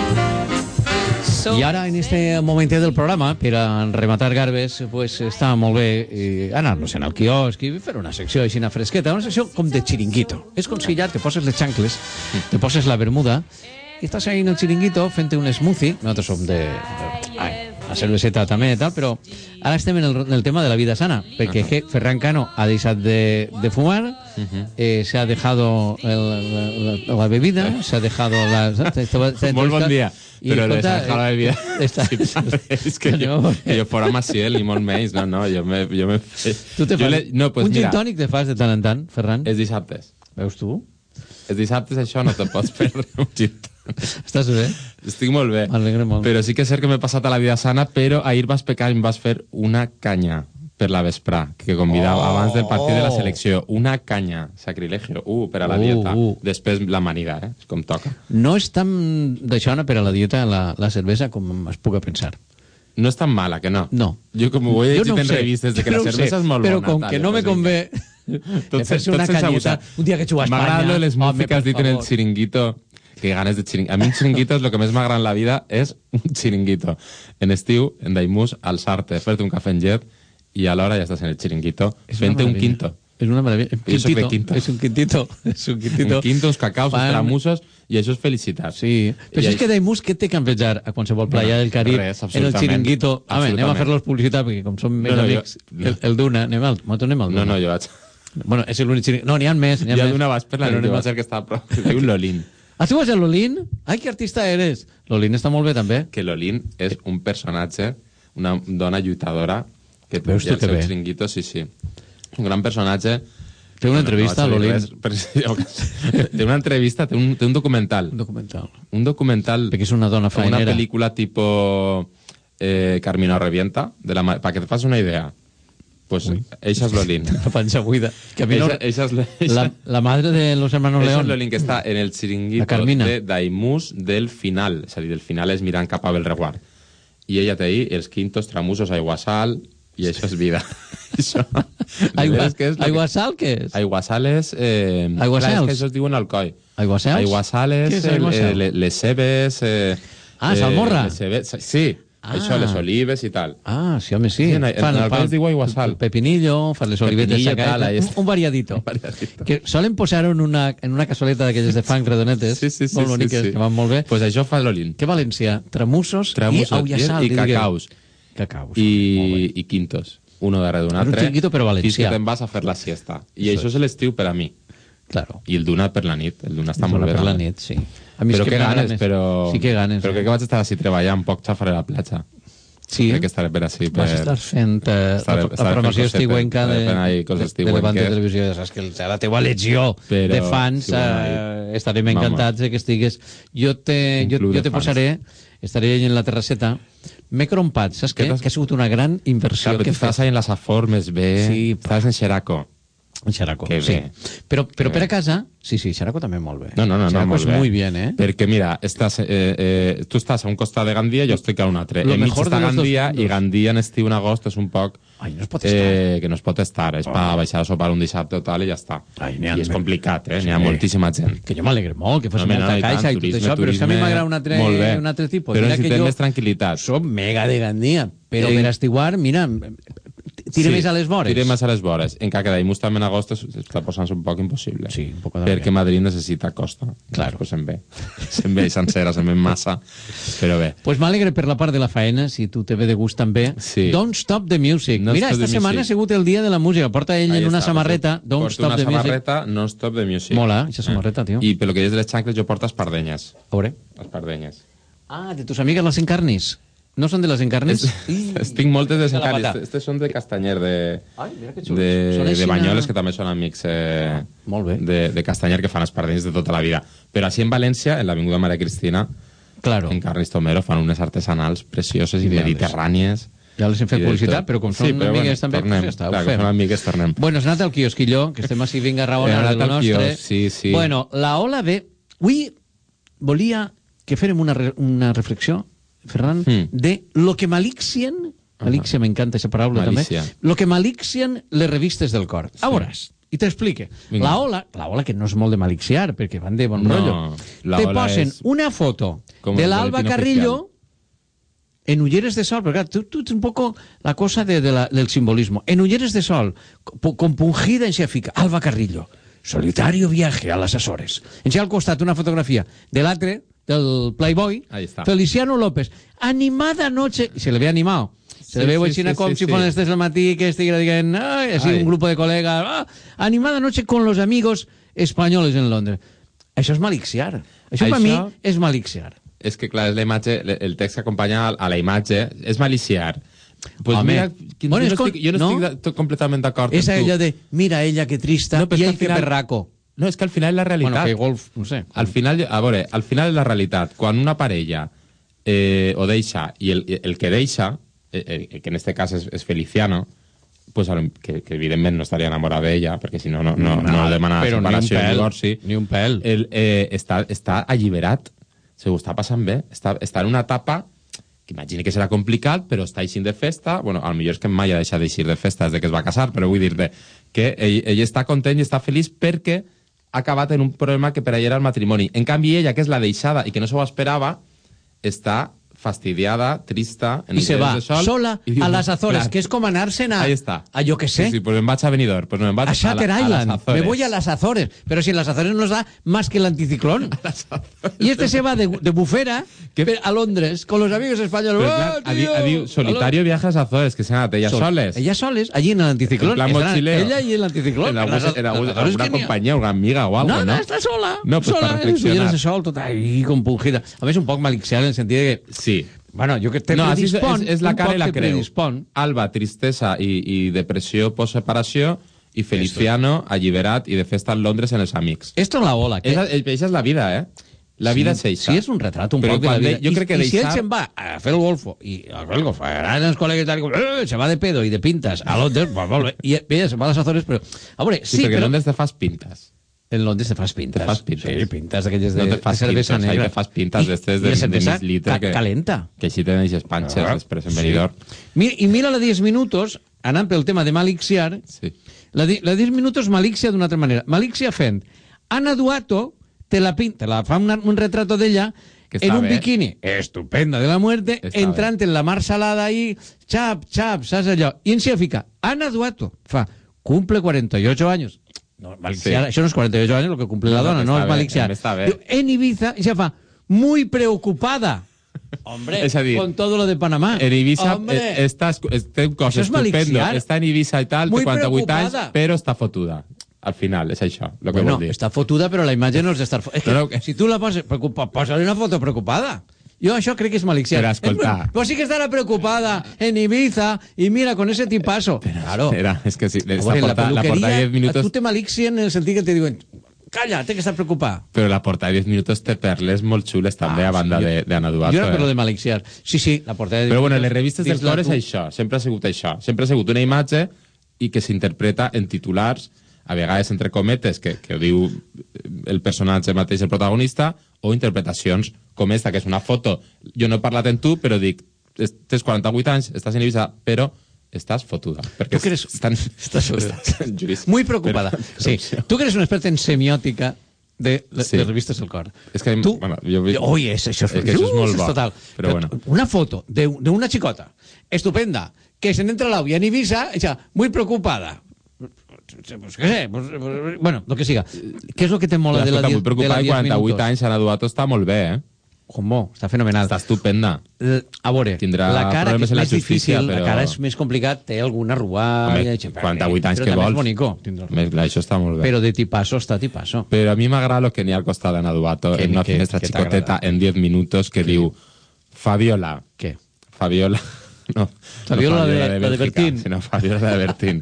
I ara, en este momentet del programa, per a rematar garbes, pues està molt bé eh, anar-nos en el quiosc i fer una secció així una fresqueta, una secció com de xiringuito. És com si ja te poses les xancles, te poses la bermuda i estàs ahí en el xiringuito fent un smoothie. Nosaltres som de... Ai, la cerveseta també i tal, però ara estem en el, en el tema de la vida sana, perquè uh -huh. Ferran Cano ha deixat de, de fumar, uh -huh. eh, se ha dejado el, la, la bebida, se ha dejado la... Molt bon dia. Però les ha dejado la bebida. És que jo, jo fora Maciel i molt menys, no, no, jo me... Jo me tu te fas le, no, pues un gin tònic te fas de tant en tant, Ferran? És dissabtes. Veus tu? És dissabtes, això no te pots perdre un gin tònic. Estàs bé? Estic molt bé. M'alegra molt. Però sí que és cert que m'he passat a la vida sana, però ahir vas pecar i em vas fer una canya per la vesprà, que convidava oh, abans del partit de la selecció. Una canya, sacrilegio, uh, per a la dieta. Uh, uh. Després l'amanida, eh? Com toca. No és tan d'això per a la dieta la, la cervesa com es puga pensar. No és tan mala, que no? No. Jo com ho he llegit no en revistes de que la cervesa és molt però bona. Però com tal, que no me convé tot, fer-se una canyeta un dia que jugo a Espanya. M'agrada les músiques que has dit en el xiringuito. Que ganes de xiringuito. A mi un xiringuito és el que més m'agrada en la vida, és un xiringuito. En estiu, en Daimús, alçar-te, fer-te un cafè en llet i alhora ja estàs en el xiringuito fent-te un quinto. És una meravella. Quintito. Quinto. És un quintito. És un quintito. Un quinto, uns cacaus, uns tramussos, i això és felicitat. Sí. Però si és que Daimús, què té que envejar a qualsevol playa del Carib en el xiringuito? Home, anem a fer-los publicitat, perquè com som més amics, el Duna, anem al Duna. No, no, jo vaig... Bueno, és l'únic xiringuito. No, n'hi ha més. Jo a Duna vas per la nit, va ser que estava prou. Diu l'Olín. Ah, tu vas a l'Olín? Ai, que artista eres. L'Olín està molt bé, també. Que l'Olín és un personatge, una dona lluitadora, que té el seu xiringuito, sí, sí. Un gran personatge Té una entrevista a l'Olin. Té una entrevista, té un, té un documental. Un documental. Un documental. Perquè és una dona faenera. Una pel·lícula tipo eh, Carmina Revienta, de la, para que te facis una idea. Pues eixa és l'Olin. La panxa buida. Que a mi no... eixa, eixa és la, la madre de los hermanos León. León. Eixa és l'Olin que està en el xiringuito de Daimús del final. És a dir, del final és mirant cap a Belreguard. I ella té ahí els quintos tramusos aiguasal i això és vida. Això... Aigua, que és aiguasal què és? Aiguasal és... Eh, Aiguasals? Clar, és que això es diuen alcoi. Aiguasals? Aiguasal és, és aiguasal? el, les cebes... Eh, ah, salmorra? Eh, les cebes, sí. Ah. Això, les olives i tal. Ah, sí, home, sí. sí en, en, fan, en el es diu aiguasal. Pepinillo, fan les olivetes tal, un, un variadito. Un variadito. Que solen posar en una, en una cassoleta d'aquelles de fang redonetes, sí, sí, sí, molt boniques, sí, sí. que van molt bé. Pues això fa l'Olin. Que València? Tramussos, Tramussos i aullassal. I, i cacaus. Cacaus. I, i quintos. Uno darrere d'un altre. Un xinguito però valencià. Fins que te'n vas a fer la siesta. I això, això és l'estiu per a mi. Claro. I el d'una per la nit. El d'una està molt bé. Per la nit, sí. A mi però que ganes, però... Sí que ganes. Però crec que vaig estar així treballant, poc xafaré a la platja. Sí. Crec que estaré per així. Per... Vas estar fent eh, estaré, la, la programació estiuenca de, de, de Levante Televisió. Ja saps que la teva legió però, de fans sí, bueno, eh, estarem encantats de que estigues. Jo te, jo, jo te posaré, estaré en la terrasseta, m'he crompat, saps què? Que ha sigut una gran inversió. Clar, que estàs ahí en la Safor més bé, sí, estàs en Xeraco. En Xeraco, sí. Però, però per a casa, sí, sí, Xeraco també molt bé. No, no, no, Xeraco no és molt bien, eh? Perquè, mira, estàs, eh, eh, tu estàs a un costat de Gandia i jo estic a un altre. Lo Enmig està Gandia i Gandia en estiu, en agost, és un poc... Ai, no es pot estar. Eh, que no es pot estar, és oh. per baixar a sopar un dissabte o tal i ja està. Ai, I és complicat, eh? Sí. N'hi ha moltíssima gent. Que jo m'alegre molt, que fos no, molta no, caixa i, tant, i tot això, però és que a mi m'agrada un altre, un altre tipus. Però necessitem més tranquil·litat. Som mega de Gandia, però per estiguar, mira... Tire sí, més a les vores. Tire més a les vores. Encara que Daimús també en agost està posant-se un poc impossible. Sí, un poc perquè Madrid necessita costa. Claro. Pues se'n ve. Se'n ve sencera, se'n ve massa. Però bé. Pues m'alegre per la part de la faena, si tu te ve de gust també. Sí. Don't Stop the Music. No Mira, esta setmana ha sigut el dia de la música. Porta ell Ahí en una està, samarreta, Don't Stop the Music. Porta una samarreta, No Stop the Music. Mola, aquesta samarreta, tio. I per lo que és de les xancles, jo porto espardenyes. A veure. Espardenyes. Ah, de tus amigas las encarnis. ¿No son de las encarnis? Estic moltes de les encarnis. Estes són de Castanyer, de, Ai, de, de Banyoles, que també són amics eh, molt bé. De, de Castanyer, que fan espardenyes de tota la vida. Però així en València, en l'Avinguda Maria Cristina, claro. En Carnis Tomero, fan unes artesanals precioses i mediterrànies. Ja les hem fet publicitat, però com són sí, però amigues bueno, també, tornem, pues ja està, clar, ho fem. Són amigues, tornem. Bueno, has anat al quiosquillo, que estem així vinga raonant del nostre. Quios, sí, sí. Bueno, la Ola B... Avui volia que férem una, re, una reflexió, Ferran, mm. de lo que malixien, malixia, uh -huh. m'encanta aquesta paraula Malícia. també, lo que malixien les revistes del cor. Sí. A veuràs, i t'explique. La Ola, la Ola que no és molt de malixiar, perquè van de bon no, rotllo, te posen és... una foto de l'Alba Carrillo en ulleres de sol, porque claro, tú, tú es un poco la cosa de, de la, del simbolismo. En ulleres de sol, compungida en Xefica, Alba Carrillo, solitario viaje a las Azores. En si al costat una fotografía del l'altre, del Playboy, Feliciano López, animada noche, y se le ve animado. Se sí, le ve sí, sí, com sí, si sí. Fueran desde el matí, que estigui dient, así un grupo de colegas, ah, animada noche con los amigos españoles en Londres. Això és malixiar. Això, Això... per mi és malixiar. És que, clar, és la imatge, el text que acompanya a la imatge, és maliciar. Pues Home, mira, bueno, jo no estic, jo no no? estic completament d'acord amb tu. És allò de, mira ella que trista, no, i ell que perraco. No, és que al final és la realitat. Bueno, que golf, no sé. Al final, a veure, al final és la realitat. Quan una parella eh, ho deixa, i el, el que deixa, eh, eh, que en este cas és, és Feliciano, pues, que, que evidentment no estaria enamorat d'ella, perquè si no, no, no, no, no demana separació ni divorci. Ni un pèl. El, eh, està, està alliberat, se ho està passant bé, està, està en una etapa que imagini que serà complicat, però està eixint de festa, bueno, al millor és que mai ha deixat d'eixir de festa des de que es va casar, però vull dir-te que ell, ell està content i està feliç perquè ha acabat en un problema que per ell era el matrimoni. En canvi, ella, que és la deixada i que no s'ho esperava, està fastidiada, trista, en i se va de sol, sola diu, a les Azores, clar, que és com anar-se'n a, a jo que sé. Sí, sí, pues me vaig a Benidorm, pues no, me vaig a Shutter a, la, Island, a las Azores. Me voy a las Azores, pero si en las Azores nos da más que el anticiclón. Y este se va de, de bufera ¿Qué? a Londres con los amigos españoles. Pero, clar, oh, a di, a di, solitario viaje a las Azores, que se han ellas Sol, soles. Ellas soles, allí en el anticiclón. En plan mochileo. Ella y el anticiclón. En, alguna, en, alguna, en alguna compañía, una amiga o algo, no? No, no, está sola. No, pues sola, para reflexionar. En sol, tot ahí compungida. A més, un poc malixiar en el sentit de que... Sí. Bueno, jo que te no, predispon... És, és la cara i la creu. Predispon. Alba, tristesa i, i depressió post-separació, i Feliciano alliberat i de festa a Londres en els amics. Esto es la ola. Que... Esa, esa és la vida, eh? La vida sí, és això. Sí, és un retrat un però poc de la vida. Jo crec que I, deixar... I si ell se'n va a fer el golfo, i a fer el golfo, a els col·legues i tal, eh, se va de pedo i de pintes a Londres, pues, molt bé, i ella se'n va a les Azores, però... A veure, sí, sí perquè però... en Londres te fas pintes. En Londres te fas pintes. Te fas pintes. Sí, pintes d'aquelles de, no te fas de cervesa pintes, negra. Te fas pintes d'estes de, de mig litre ca que, calenta. Que així te deixes panxes ah, després en venidor. Sí. I mira la diez minutos, anant pel tema de malixiar, sí. la, la diez minutos malixia d'una altra manera. Malixia fent Ana Duato te la pinta, la fa una, un retrato d'ella en un bé. bikini estupenda de la muerte, està entrant bé. En la mar salada ahí, chap, chap, saps allò? I en si fica, Ana Duato, fa, cumple cuarenta y ocho años. No, malixiar, sí. Això no és cuarenta y ocho años lo que cumple no, la dona, no, no és malixiar. En Ibiza, i se fa, muy preocupada. Hombre, es decir, con todo lo de Panamá. En Ibiza eh, estás, té un cos estupendo, està en Ibiza i tal, té quaranta-vuit anys, però està fotuda. Al final, és això, el que bueno, vol dir. Està fotuda, però la imatge no és d'estar... És que, no, no, si tu la poses... Posa-li una foto preocupada. Jo això crec que és malixiar. Però escolta... Es, pues sí que estarà preocupada en Ibiza y mira, con ese tipazo. Pero, claro. Espera, es que sí, la, porta, la porta de diez minutos... A tu te malixien en el sentit que te diuen calla, té que estar preocupada. Però la portada de diez minutos té perles molt xules també, ah, a banda sí, d'Anna Duato. Jo era per eh? lo de malixiar. Sí, sí, la portada de diez Però bueno, minutos, les revistes del cor és això, sempre ha sigut això. Sempre ha sigut una imatge i que s'interpreta en titulars, a vegades entre cometes, que, que ho diu el personatge mateix, el protagonista, o interpretacions com esta, que és una foto. Jo no he parlat en tu, però dic, tens quaranta-vuit anys, estàs en Ibiza, però estàs fotuda. Perquè tu eres, estan, estàs muy preocupada. Però, sí. Tu que eres un expert en semiòtica de les sí. revistes del cor. És que, tu, bueno, jo... Oi, és, això és, és, que això és molt uh, bo. Total. Però, bueno. Una foto d'una xicota estupenda que se n'entra a l'àvia en Ibiza, i muy preocupada. Pues qué sé, pues, pues, bueno, lo que siga. ¿Qué es lo que te mola de la diez minutos? Muy preocupada, i quaranta-vuit anys, Ana Duato està molt bé, eh? Com està fenomenal. Està estupenda. A veure, tindrà la cara que és més difícil, però... la cara és més complicat, té alguna arrugada... quaranta-vuit anys que vols. Però bonico. Més, clar, això està molt bé. Però de tipasso està tipasso. Però a mi m'agrada lo que n'hi ha al costat d'Ana Duato, en una que, finestra que xicoteta en diez minutos que diu Fabiola. Què? Fabiola... No, Fabiola, no de, de, de, de Bertín. Sino Fabiola de Bertín.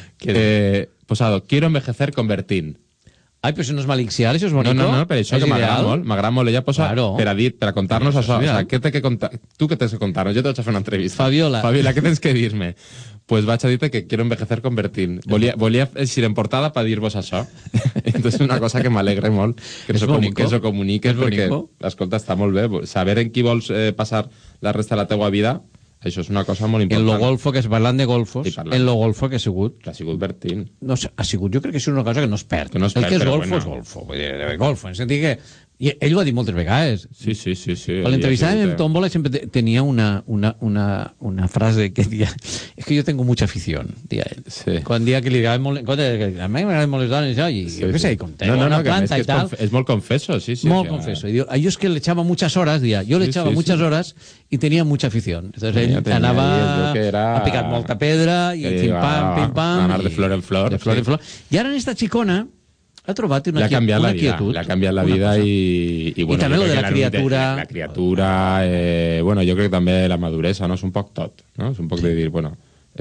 eh, posado, quiero envejecer con Bertín. Ai, però això no és malixiar, això és bonico. No, no, no, per això és que m'agrada molt, m'agrada molt. Ella posa claro. per a dir, per a contar-nos això. O sea, què té que contar? Tu què tens que contar-nos? Jo te vaig a fer una entrevista. Fabiola. Fabiola, què tens que dir-me? Pues vaig a dir-te que quiero envejecer con Bertín. Volia, volia eixir en portada per dir-vos això. Entonces és una cosa que m'alegre molt que eso, com, que eso comuniques, perquè, escolta, està molt bé. Saber en qui vols eh, passar la resta de la teua vida, això és una cosa molt important. En lo golfo, que es parlant de golfos, parlant. En lo golfo que ha sigut... Que ha sigut Bertín. No, ha sigut, jo crec que és una cosa que no es perd. Que no es perd, el que és golfo bueno. és golfo. Vull dir, golfo, en sentit que... I ell ho ha dit moltes vegades. Sí, sí, sí. sí Quan l'entrevistàvem en Tómbola sempre tenia una, una, una, una frase que dia es que yo tengo mucha afición, dia ell. Sí. Quan dia que li agradaven molt... A mi m'agraden molt les dones, això, i sí, jo què sé, sí. com tengo no, no, una no, planta és i tal... És molt confeso, sí, sí. Molt sí, confeso. I diu, a yo es que le echaba muchas horas, dia, yo le echaba sí, sí, muchas sí. horas y tenía mucha afición. Entonces ell tenia, anava era... a picar molta pedra i pim-pam, pim-pam... Anar de flor en flor. De flor sí. en flor. I ara en esta xicona ha trobat una, ha canviat una la vida, quietud. Le ha canviat la vida i... I, bueno, I també lo de la, la criatura... La, la criatura, eh, bueno, jo crec que també la maduresa, no? És un poc tot, no? És un poc sí. de dir, bueno...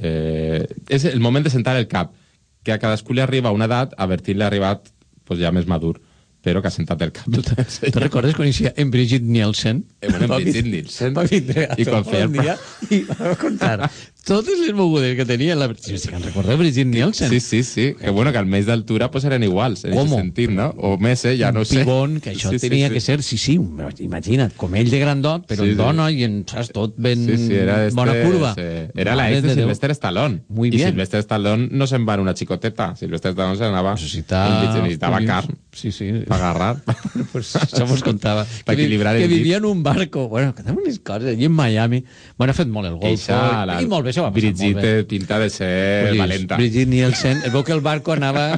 Eh, és el moment de sentar el cap, que a cadascú li arriba una edat, a Bertín li ha arribat pues, ja més madur, però que ha sentat el cap. Tu te recordes quan inicia en Brigitte Nielsen? Eh, bueno, en Brigitte Nielsen. Va vindre a I quan feia el dia i va contar totes les mogudes que tenia la... Si que recorda Brigitte Nielsen. Sí, sí, sí. Que bueno, que al mes d'altura pues eren iguals, en aquest sentit, no? O més, eh? Ja no sé. Un pibón, que això sí, tenia sí, que ser, sí, sí, imagina't, com ell de grandot, però sí, en dona i en, saps, tot ben sí, sí, era este, bona curva. Sí. Era la ex de Sylvester Stallone. Muy I bien. Sylvester Stallone no se'n va en una xicoteta. Sylvester Stallone se n'anava... Necessitava... Necessitava carn. Sí, sí. Per agarrar. Pues això mos contava. Per equilibrar el dit. Que vivia en un barco. Bueno, que tenim unes coses allí en Miami. Bueno, ha fet molt el golfo. La... I molt bé, això va passar Brigitte molt bé. pinta de ser Brigitte, valenta. Brigitte Nielsen, es veu que el barco anava...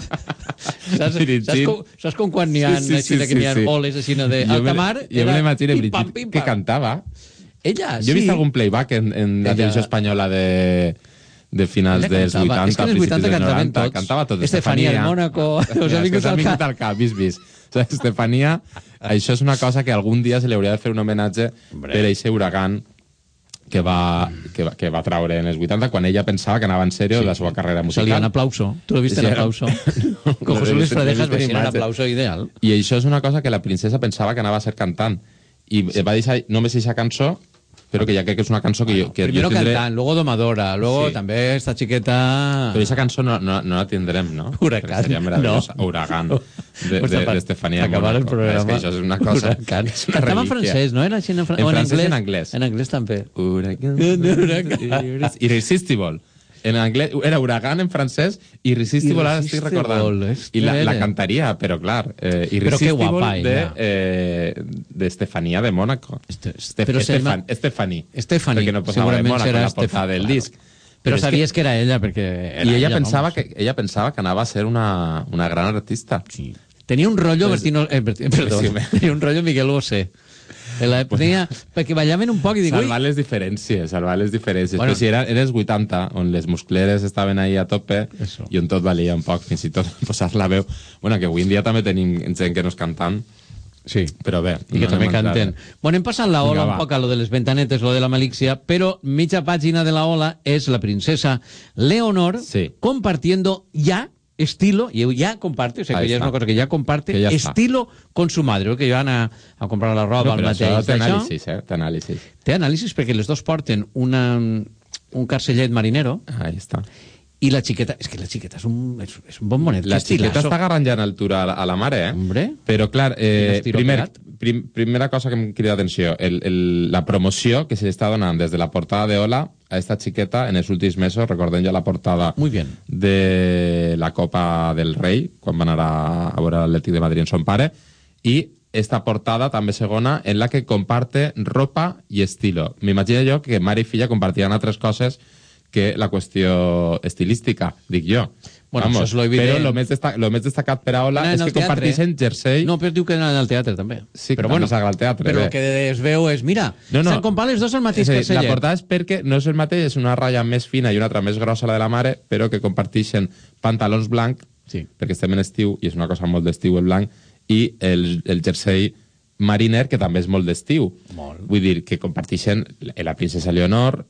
saps, saps, com, saps com quan n'hi ha, sí, sí, sí, que n'hi ha sí, sí. oles així de alta mar? Jo me l'imagino Brigitte que cantava. Ella, jo he vist algun playback en, en la televisió espanyola de... de finals dels vuitanta, és que els vuitanta cantaven tots. Cantava tot. Estefania del Mónaco, us ha vingut al cap. al cap, vist, vist. O sigui, Estefania, això és una cosa que algun dia se li hauria de fer un homenatge per a aquest huracan que va, que, va, que va traure en els vuitanta, quan ella pensava que anava en sèrio sí. la seva carrera musical. Salía en aplauso. ¿Tú lo viste sí, en aplauso? no, Con José Luis Fradejas va ser en aplauso ideal. I això és una cosa que la princesa pensava que anava a ser cantant. I sí. va deixar només aquesta cançó, pero que ya que es una canción que bueno, yo... Que primero yo tendré... cantan, luego domadora, luego sí. también esta chiqueta... Pero esa canción no, no, no la tendrem, ¿no? Huracán. Sería maravillosa. No. Huracán. De, de, de Estefanía Acabar el programa. Es que això és una cosa... Huracán. Cantava en francès, no? Era així en, fran... en o en francès anglès? en anglès. En anglès també. Huracán. Irresistible. En anglès, era Huracán en francès, Irresistible, ara estic recordant. I la, la cantaria, però clar, eh, Irresistible guapa, de, eh, de Estefanía de Mónaco. Este, Estef, però Estefan, Estefani. Estefani. Perquè no posava de Mónaco en la portada del claro. disc. Però, però sabies que... que era ella, perquè... Era I ella, ella pensava vamos. que, ella pensava que anava a ser una, una gran artista. Sí. Tenia un rollo... Pues, Bertino, eh, Bertino, perdó, sí, tenia un rollo Miguel Bosé. La, tenia, perquè ballaven un poc i dic... Salvar les diferències, salvar les diferències. Bueno, però si era, eres vuitanta, on les muscleres estaven ahí a tope, eso. I on tot valia un poc, fins i tot posar la veu. Bueno, que avui en dia també tenim gent que no és cantant, sí. però bé. I que no també canten. Bueno, hem passat la ola un poc a lo de les ventanetes, lo de la malícia, però mitja pàgina de la ola és la princesa Leonor sí. compartiendo ya estilo, y ya comparte, o sea, que ya es una cosa que ya comparte, que ya estilo está. Con su madre, que van a, a comprar la roba no, al mateix. Té anàlisis, eh? Té anàlisis. Té anàlisis perquè les dos porten una, un carcellet marinero. Ahí està. I la xiqueta, és que la xiqueta és un, és, és un bon bonet. La xiqueta està agarrant ja en altura a la, a la mare, eh? Hombre. Però, clar, eh, primer, prim, primera cosa que em crida atenció, el, el, la promoció que se està donant des de la portada de Hola a esta chiqueta en els últims mesos, recordem ja la portada Muy bien. de la Copa del Rei, quan van anar a, a veure l'Atlètic de Madrid en son pare, i esta portada també segona en la que comparte ropa i estilo. M'imagino jo que mare i filla compartiran altres coses que la qüestió estilística, dic jo. Bueno, Vamos, això és lo evident. Però el més, destac, lo més destacat per a Hola és que comparteixen jersei... No, però diu que anaven al teatre, també. Sí, però bueno, al teatre, però el que es veu és, mira, no, no. s'han comprat les dos al mateix és carcellet. La portada és perquè no és el mateix, és una ratlla més fina i una altra més grossa, la de la mare, però que comparteixen pantalons blancs, sí. perquè estem en estiu, i és una cosa molt d'estiu el blanc, i el, el jersei mariner, que també és molt d'estiu. Molt. Vull dir, que comparteixen la princesa Leonor,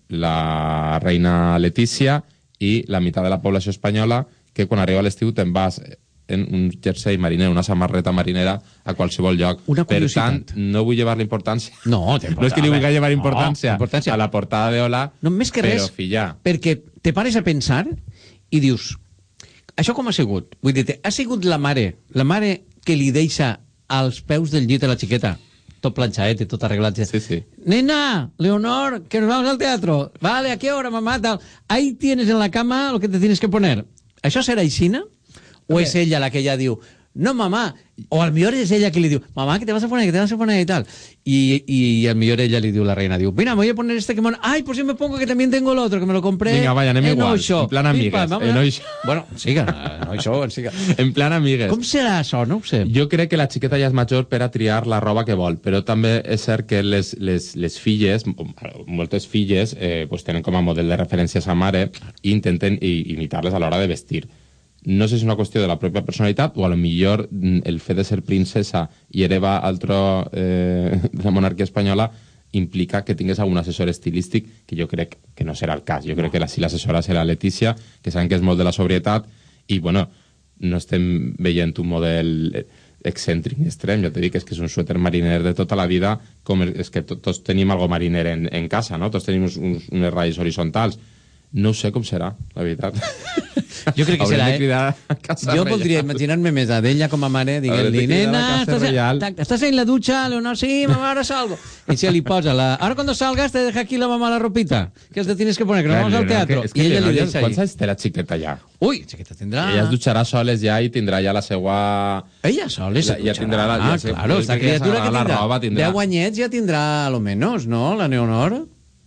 la reina Letícia i la meitat de la població espanyola, que quan arriba l'estiu te'n vas en un jersei mariner, una samarreta marinera a qualsevol lloc. Una per tant, no vull llevar la importància. No, no és que li vulgui llevar importància, no, importància a la portada de Hola, no, més que però res, filla. Perquè te pares a pensar i dius, això com ha sigut? Vull dir, ha sigut la mare, la mare que li deixa als peus del llit a la xiqueta, tot planxadet i tot arreglat. Sí, sí. Nena, Leonor, que nos vamos al teatro. Vale, ¿a qué hora, mamá? Tal. Ahí tienes en la cama lo que te tienes que poner. ¿Això serà aixina? O és ella la que ella diu, no, mamá, o al millor és ella que li diu, mamá, que te vas a poner, que te vas a poner y tal. Y, y al millor ella li diu, la reina, diu, mira, me voy a poner este que me... Ay, pues yo me pongo que también tengo el otro, que me lo compré. Vinga, vaya, anem en igual, Oixo. en plan amigues. Pipa, en Oixo. Bueno, siga, en Oixo, siga. En plan amigues. Com serà això? No ho sé. Jo crec que la xiqueta ja és major per a triar la roba que vol, però també és cert que les, les, les filles, moltes filles, eh, pues tenen com a model de referència a sa mare i intenten imitar-les a l'hora de vestir. No sé si és una qüestió de la pròpia personalitat o a lo millor el fet de ser princesa i hereva altre eh, de la monarquia espanyola implica que tingués algun assessor estilístic, que jo crec que no serà el cas. Jo crec que la, si l'assessora serà Letícia, que saben que és molt de la sobrietat, i bueno, no estem veient un model excèntric extrem, jo t'he dit que és que és un suéter mariner de tota la vida, com és que to, tots tenim algo mariner en, en casa, no? Tots tenim uns, uns, unes ratlles horitzontals. No sé com serà, la veritat. Jo crec que serà, eh? Jo voldria imaginar-me més a d'ella com a mare, diguent-li, nena, estàs, estàs en la ducha, Leonor, sí, mamá, ahora salgo. I se li posa la... Ahora cuando salgas te deja aquí la mamá la ropita, que te tienes que poner, que nos vamos al teatro. Es que I ella li deixa quants anys té la xiqueta ja? Ui, xiqueta tindrà... Ella es dutxarà soles ja i tindrà ja la seva... Ella soles se ja tindrà la... Ah, claro, esta criatura que tindrà deu anyets ja tindrà a lo menos, no, la Leonor?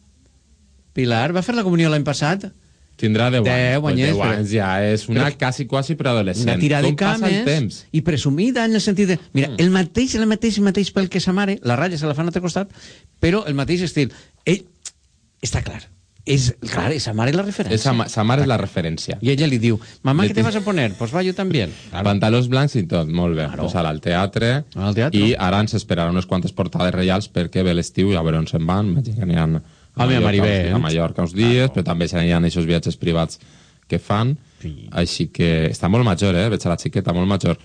Pilar, va fer la comunió l'any passat? Tindrà deu anys. deu anyets, deu anys ja és una però, quasi, quasi preadolescent. Una tirada de cames i presumida en el sentit de... Mira, mm. el mateix, el mateix, el mateix pel que sa mare, la ratlla se la fa a l'altre costat, però el mateix estil. Ell, està clar, és, clar, sa mare és la referència. Sa, sa mare és la referència. I ella li diu, mamá, ¿qué te vas a poner? Pues va, yo también. Claro. Pantalons blancs i tot, molt bé. Claro. Pues ara al teatre, al teatre, i ara ens esperaran unes quantes portades reials perquè ve l'estiu i a veure on se'n van. M'imagino que aniran A mi a Maribé, a Mallorca uns dies, però també hi ha aquests viatges privats que fan, així que està molt major, eh? Veig a la xiqueta molt major,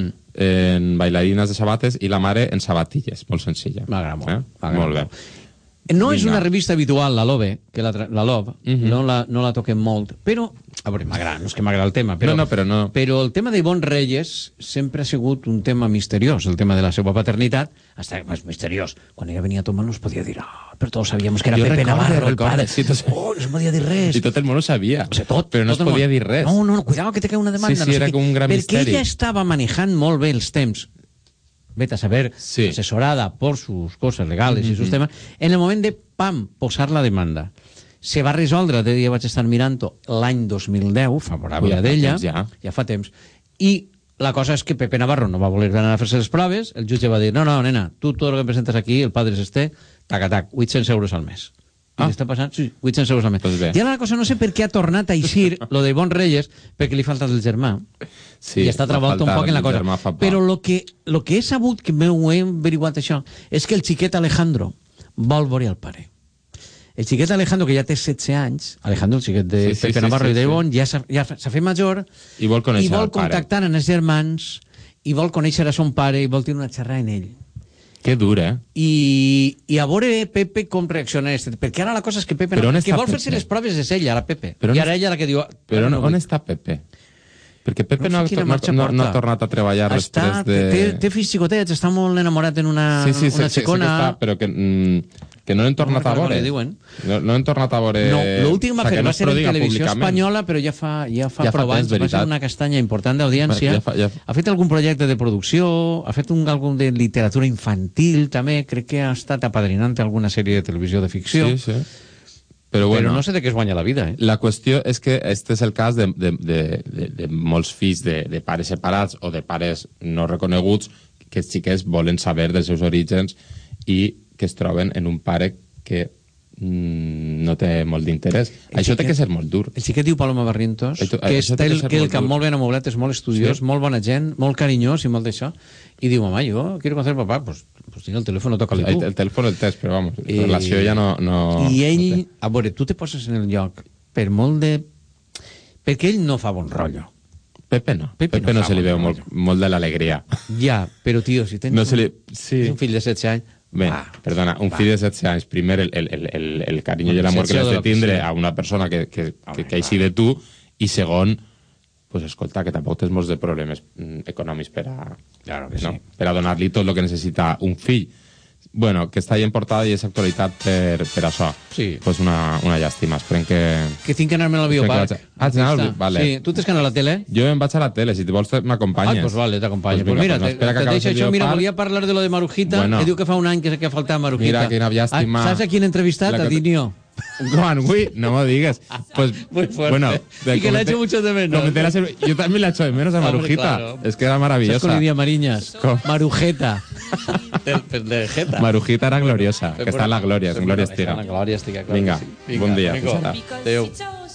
en bailarines de sabates i la mare en sabatilles, molt senzilla. M'agrada molt. Molt bé. No és una revista habitual, la Love, que la, la Love, no, la, no la toquem molt, però, a veure, m'agrada, no és que m'agrada el tema, però, no, no, però, no. però el tema d'Ivonne Reyes sempre ha sigut un tema misteriós, el tema de la seva paternitat, hasta més misteriós. Quan ella venia a tomar no es podia dir, oh, però tots sabíem que era jo Pepe recordo, Navarro, recordo, el pare. Sí, tot... Oh, no es podia dir res. I tot el món ho sabia, o sigui, tot, però no tot es podia dir res. No, no, no, cuidado que te cae una demanda. Sí, sí, no era sé com un gran perquè misteri. Perquè ella estava manejant molt bé els temps, vete a saber, sí. asesorada por sus cosas legales mm-hmm. y sus temas, en el moment de, pam, posar la demanda. Se va resoldre, de dia vaig estar mirant-ho, l'any dos mil deu, favorable Ui, d'ella, ja. ja fa temps, i la cosa és que Pepe Navarro no va voler anar a fer-se les proves, el jutge va dir, no, no, nena, tu tot el que presentes aquí, el padre és este, tac-tac, vuit-cents euros al mes. Ah. I està passant? Sí, vuit-cents euros al mes. Pues I ara la cosa no sé per què ha tornat a eixir lo de Ivonne Reyes, perquè li falta el germà. Sí, i està treballant un poc en la cosa. Però lo que, lo que he sabut, que m'ho he averiguat això, és que el xiquet Alejandro vol veure el pare. El xiquet Alejandro, que ja té setze anys, Alejandro, el xiquet de sí, sí, Pepe Navarro sí, sí, i d'Ivonne, sí. ja s'ha ja fet major i vol, i vol contactar amb els germans i vol conèixer a son pare i vol tenir una xerrada en ell. Que dur, eh? I, i a veure Pepe com reacciona este, perquè ara la cosa és que Pepe no, que vol fer-se les proves és ella, la Pepe, i ara ella la que diu... Però no, on està Pepe? Perquè Pepe no, no, no, no, no ha tornat a treballar està, després de... Té, té fills xicotets, està molt enamorat en una, sí, sí, una sí, xicona... Sí, sí que està, però que, mm, que no l'hem tornat no, a veure. No, no hem tornat a veure... No, l'últim va, o sea, no va ser en televisió espanyola, però ja fa, ja fa, ja fa prou anys, va ser una castanya important d'audiència. Ja ja ha fet algun projecte de producció, ha fet un, algun de literatura infantil, també, crec que ha estat apadrinant alguna sèrie de televisió de ficció. Sí, sí. Però, bueno, però no sé de què es guanya la vida, eh? La qüestió és que este és el cas de, de, de, de, de molts fills de, de pares separats o de pares no reconeguts que els xiquets volen saber dels seus orígens i que es troben en un pare que mm, no té molt d'interès. Això té que ser molt dur. El xiquet diu Paloma Barrientos, que, que és el que, el que molt ben amoblat, és molt estudiós, sí. molt bona gent, molt carinyós i molt d'això, i diu, mamà, jo quiero conocer papá, pues, pues tiene el teléfono, tócale tu. El, el teléfono el test, però vamos, I, relació ja no... no I ell, no a veure, tu te poses en el lloc per molt de... perquè ell no fa bon rotllo. Pepe no. Pepe, Pepe no, no se li veu molt, molt de l'alegria. Ja, però tio, si tens no se li... sí. un fill de setze anys... Bé, ah, perdona, un va. fill de setze anys, primer el, el, el, el, el carinyo i l'amor que l'has de tindre a una persona que, que, que, que així de tu, i segon, pues escolta, que tampoc tens molts de problemes econòmics per a, claro que no? sí. per a donar-li tot el que necessita un fill. Bueno, que està ahí en portada i és actualitat per, per això. Sí. Pues una, una llàstima. Esperem que... Que tinc que anar-me al bioparc. Que ah, tens anar al vale. Sí, tu tens que anar a la tele? Jo em vaig a la tele, si vols m'acompanyes. Ah, pues vale, t'acompanyo. Pues, pues mira, pues no, te, te deixo això, mira, volia parlar de lo de Marujita, bueno. Que diu que fa un any que, que faltava Marujita. Mira, quina llàstima. Ah, saps a qui han entrevistat? A Dinio. Juan, uy, no me digas. Pues, muy fuerte. Bueno, y que la echo mucho de menos. La, yo también la echo de menos a Marujita. Hombre, claro. Es que era maravillosa. ¿Sabes con Lidia Mariñas? ¿Cómo? Marujeta. de, de Jeta. Marujita era gloriosa, que está en la gloria, en Gloria Estiga. En la Gloria Estiga, claro. Venga, sí. Venga, buen día. Adéu.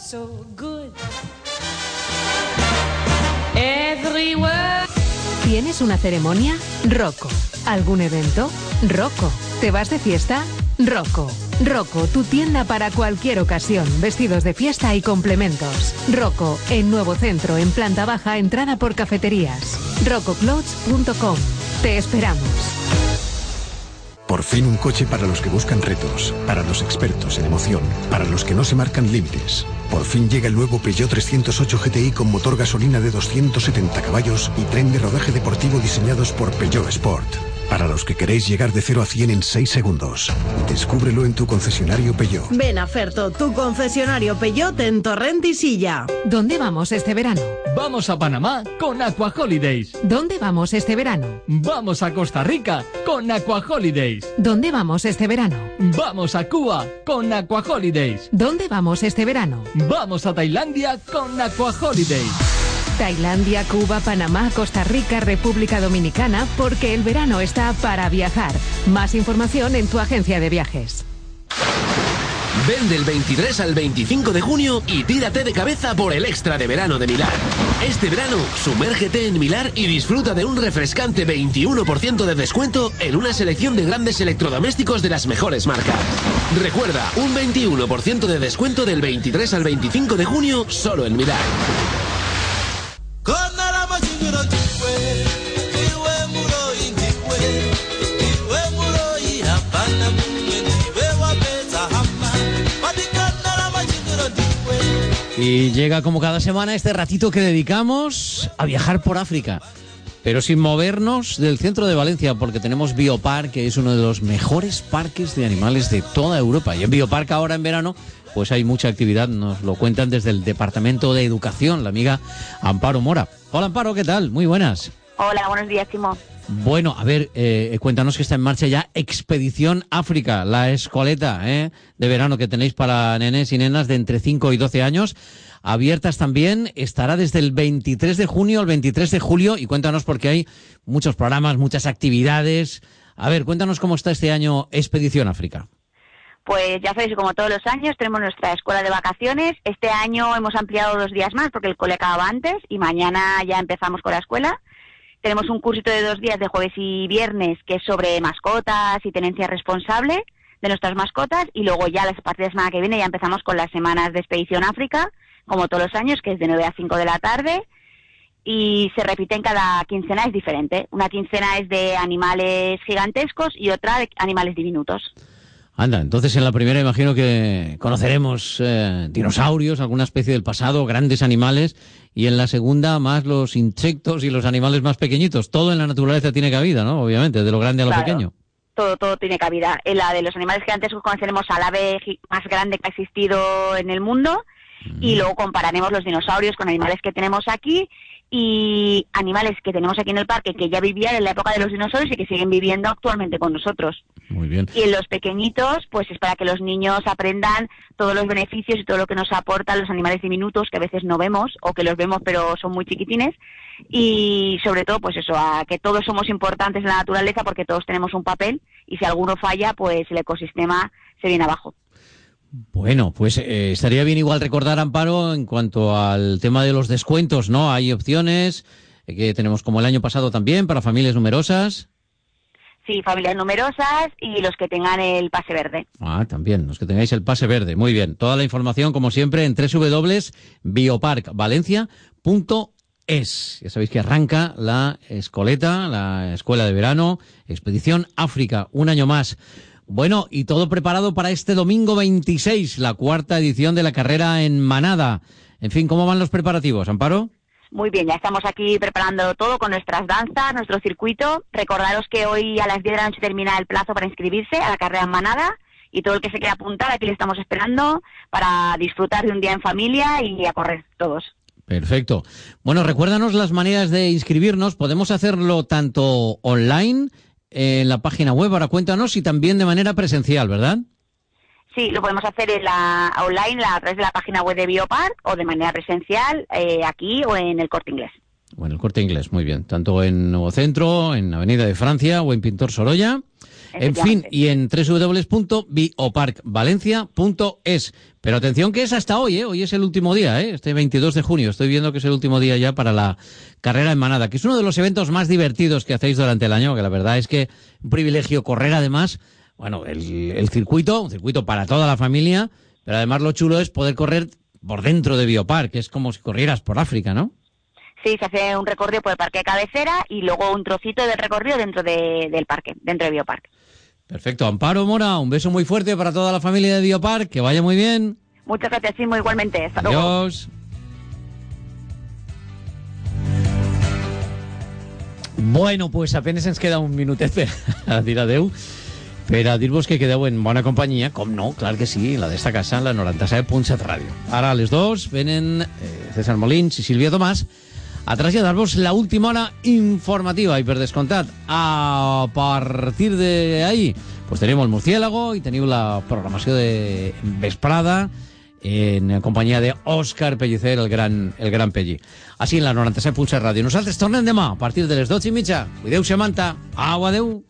¿Tienes una ceremonia? Rocco. ¿Algún evento? Rocco. ¿Te vas de fiesta? Rocco. Rocco, tu tienda para cualquier ocasión, vestidos de fiesta y complementos. Rocco, en Nuevo Centro, en planta baja, entrada por cafeterías. rocco clothes punto com. Te esperamos. Por fin un coche para los que buscan retos, para los expertos en emoción, para los que no se marcan límites. Por fin llega el nuevo Peugeot trescientos ocho G T I con motor gasolina de doscientos setenta caballos y tren de rodaje deportivo diseñados por Peugeot Sport. Para los que queréis llegar de cero a cien en seis segundos. Descúbrelo en tu concesionario Peugeot. Ven a Ferto, tu concesionario Peugeot en Torrent y Silla. ¿Dónde vamos este verano? Vamos a Panamá con Aqua Holidays. ¿Dónde vamos este verano? Vamos a Costa Rica con Aqua Holidays. ¿Dónde vamos este verano? Vamos a Cuba con Aqua Holidays. ¿Dónde vamos este verano? Vamos a Tailandia con Aqua Holidays. Tailandia, Cuba, Panamá, Costa Rica, República Dominicana, porque el verano está para viajar. Más información en tu agencia de viajes. Ven del veintitrés al veinticinco de junio y tírate de cabeza por el extra de verano de Milar. Este verano, sumérgete en Milar y disfruta de un refrescante veintiuno por ciento de descuento en una selección de grandes electrodomésticos de las mejores marcas. Recuerda, un veintiuno por ciento de descuento del veintitrés al veinticinco de junio solo en Milar. Y llega como cada semana este ratito que dedicamos a viajar por África, pero sin movernos del centro de Valencia, porque tenemos Biopark, que es uno de los mejores parques de animales de toda Europa. Y en Biopark ahora en verano pues hay mucha actividad, nos lo cuentan desde el Departamento de Educación, la amiga Amparo Mora. Hola Amparo, ¿qué tal? Muy buenas. Hola, buenos días, Timo. Bueno, a ver, eh, cuéntanos que está en marcha ya Expedición África, la escoleta ¿eh? de verano que tenéis para nenes y nenas de entre cinco y doce años. Abiertas también, estará desde el veintitrés de junio al veintitrés de julio y cuéntanos porque hay muchos programas, muchas actividades. A ver, cuéntanos cómo está este año Expedición África. Pues ya sabéis, como todos los años, tenemos nuestra escuela de vacaciones. Este año hemos ampliado dos días más porque el cole acababa antes y mañana ya empezamos con la escuela. Tenemos un cursito de dos días de jueves y viernes que es sobre mascotas y tenencia responsable de nuestras mascotas y luego ya a partir de la semana que viene ya empezamos con las semanas de Expedición África, como todos los años, que es de nueve a cinco de la tarde y se repiten cada quincena, es diferente. Una quincena es de animales gigantescos y otra de animales diminutos. Anda, entonces en la primera imagino que conoceremos eh, dinosaurios, alguna especie del pasado, grandes animales, y en la segunda más los insectos y los animales más pequeñitos. Todo en la naturaleza tiene cabida, ¿no? Obviamente, de lo grande a lo Claro. pequeño. Todo, todo tiene cabida. En la de los animales gigantescos conoceremos al ave gi- más grande que ha existido en el mundo mm. y luego compararemos los dinosaurios con animales que tenemos aquí y animales que tenemos aquí en el parque que ya vivían en la época de los dinosaurios y que siguen viviendo actualmente con nosotros. Muy bien. Y en los pequeñitos, pues es para que los niños aprendan todos los beneficios y todo lo que nos aportan los animales diminutos que a veces no vemos o que los vemos pero son muy chiquitines. Y sobre todo, pues eso, a que todos somos importantes en la naturaleza porque todos tenemos un papel y si alguno falla, pues el ecosistema se viene abajo. Bueno, pues eh, estaría bien igual recordar, Amparo, en cuanto al tema de los descuentos, ¿no? Hay opciones eh, que tenemos como el año pasado también para familias numerosas. Sí, familias numerosas y los que tengan el pase verde. Ah, también, los que tengáis el pase verde. Muy bien. Toda la información, como siempre, en doble u doble u doble u punto biopark valencia punto es. Ya sabéis que arranca la escoleta, la escuela de verano, Expedición África, un año más. Bueno, y todo preparado para este domingo veintiséis, la cuarta edición de la carrera en Manada. En fin, ¿cómo van los preparativos, Amparo? Muy bien, ya estamos aquí preparando todo con nuestras danzas, nuestro circuito. Recordaros que hoy a las diez de la noche termina el plazo para inscribirse a la carrera en Manada y todo el que se quiera apuntar, aquí le estamos esperando para disfrutar de un día en familia y a correr todos. Perfecto. Bueno, recuérdanos las maneras de inscribirnos. Podemos hacerlo tanto online, en la página web, ahora cuéntanos, y también de manera presencial, ¿verdad? Sí, lo podemos hacer en la online a través de la página web de Biopark o de manera presencial eh, aquí o en el Corte Inglés. Bueno, el Corte Inglés, muy bien. Tanto en Nuevo Centro, en Avenida de Francia o en Pintor Sorolla. En fin, y en doble u doble u doble u punto biopark valencia punto es. Pero atención que es hasta hoy, ¿eh? Hoy es el último día, ¿eh? Este veintidós de junio. Estoy viendo que es el último día ya para la carrera en Manada, que es uno de los eventos más divertidos que hacéis durante el año, que la verdad es que un privilegio correr además, bueno, el, el circuito, un circuito para toda la familia, pero además lo chulo es poder correr por dentro de Biopark, que es como si corrieras por África, ¿no? Sí, se hace un recorrido por el parque de cabecera y luego un trocito del recorrido dentro de, del parque, dentro de Biopark. Perfecto. Amparo Mora, un beso muy fuerte para toda la familia de Biopark, que vaya muy bien. Muchas gracias, Simo, igualmente. Hasta luego. Adiós. Bueno, pues apenas ens queda un minutet per a dir adeu, per a dir-vos que quedeu en bona companyia, com no, clar que sí, la d'esta casa, la noranta-set punt set Ràdio. Ara a les dos venen eh, César Molins i Sílvia Tomàs a traslladar-vos la última hora informativa i per descomptat a partir de ahí pues teniu el Murciélago i teniu la programació de vesprada en companyia de Òscar Pellicer, el gran, el gran Pelli. Així en la noranta-set punt set Ràdio. Nosaltres tornem demà a partir de les dotze i mitja. Cuideu-se, manta. Au, adeu.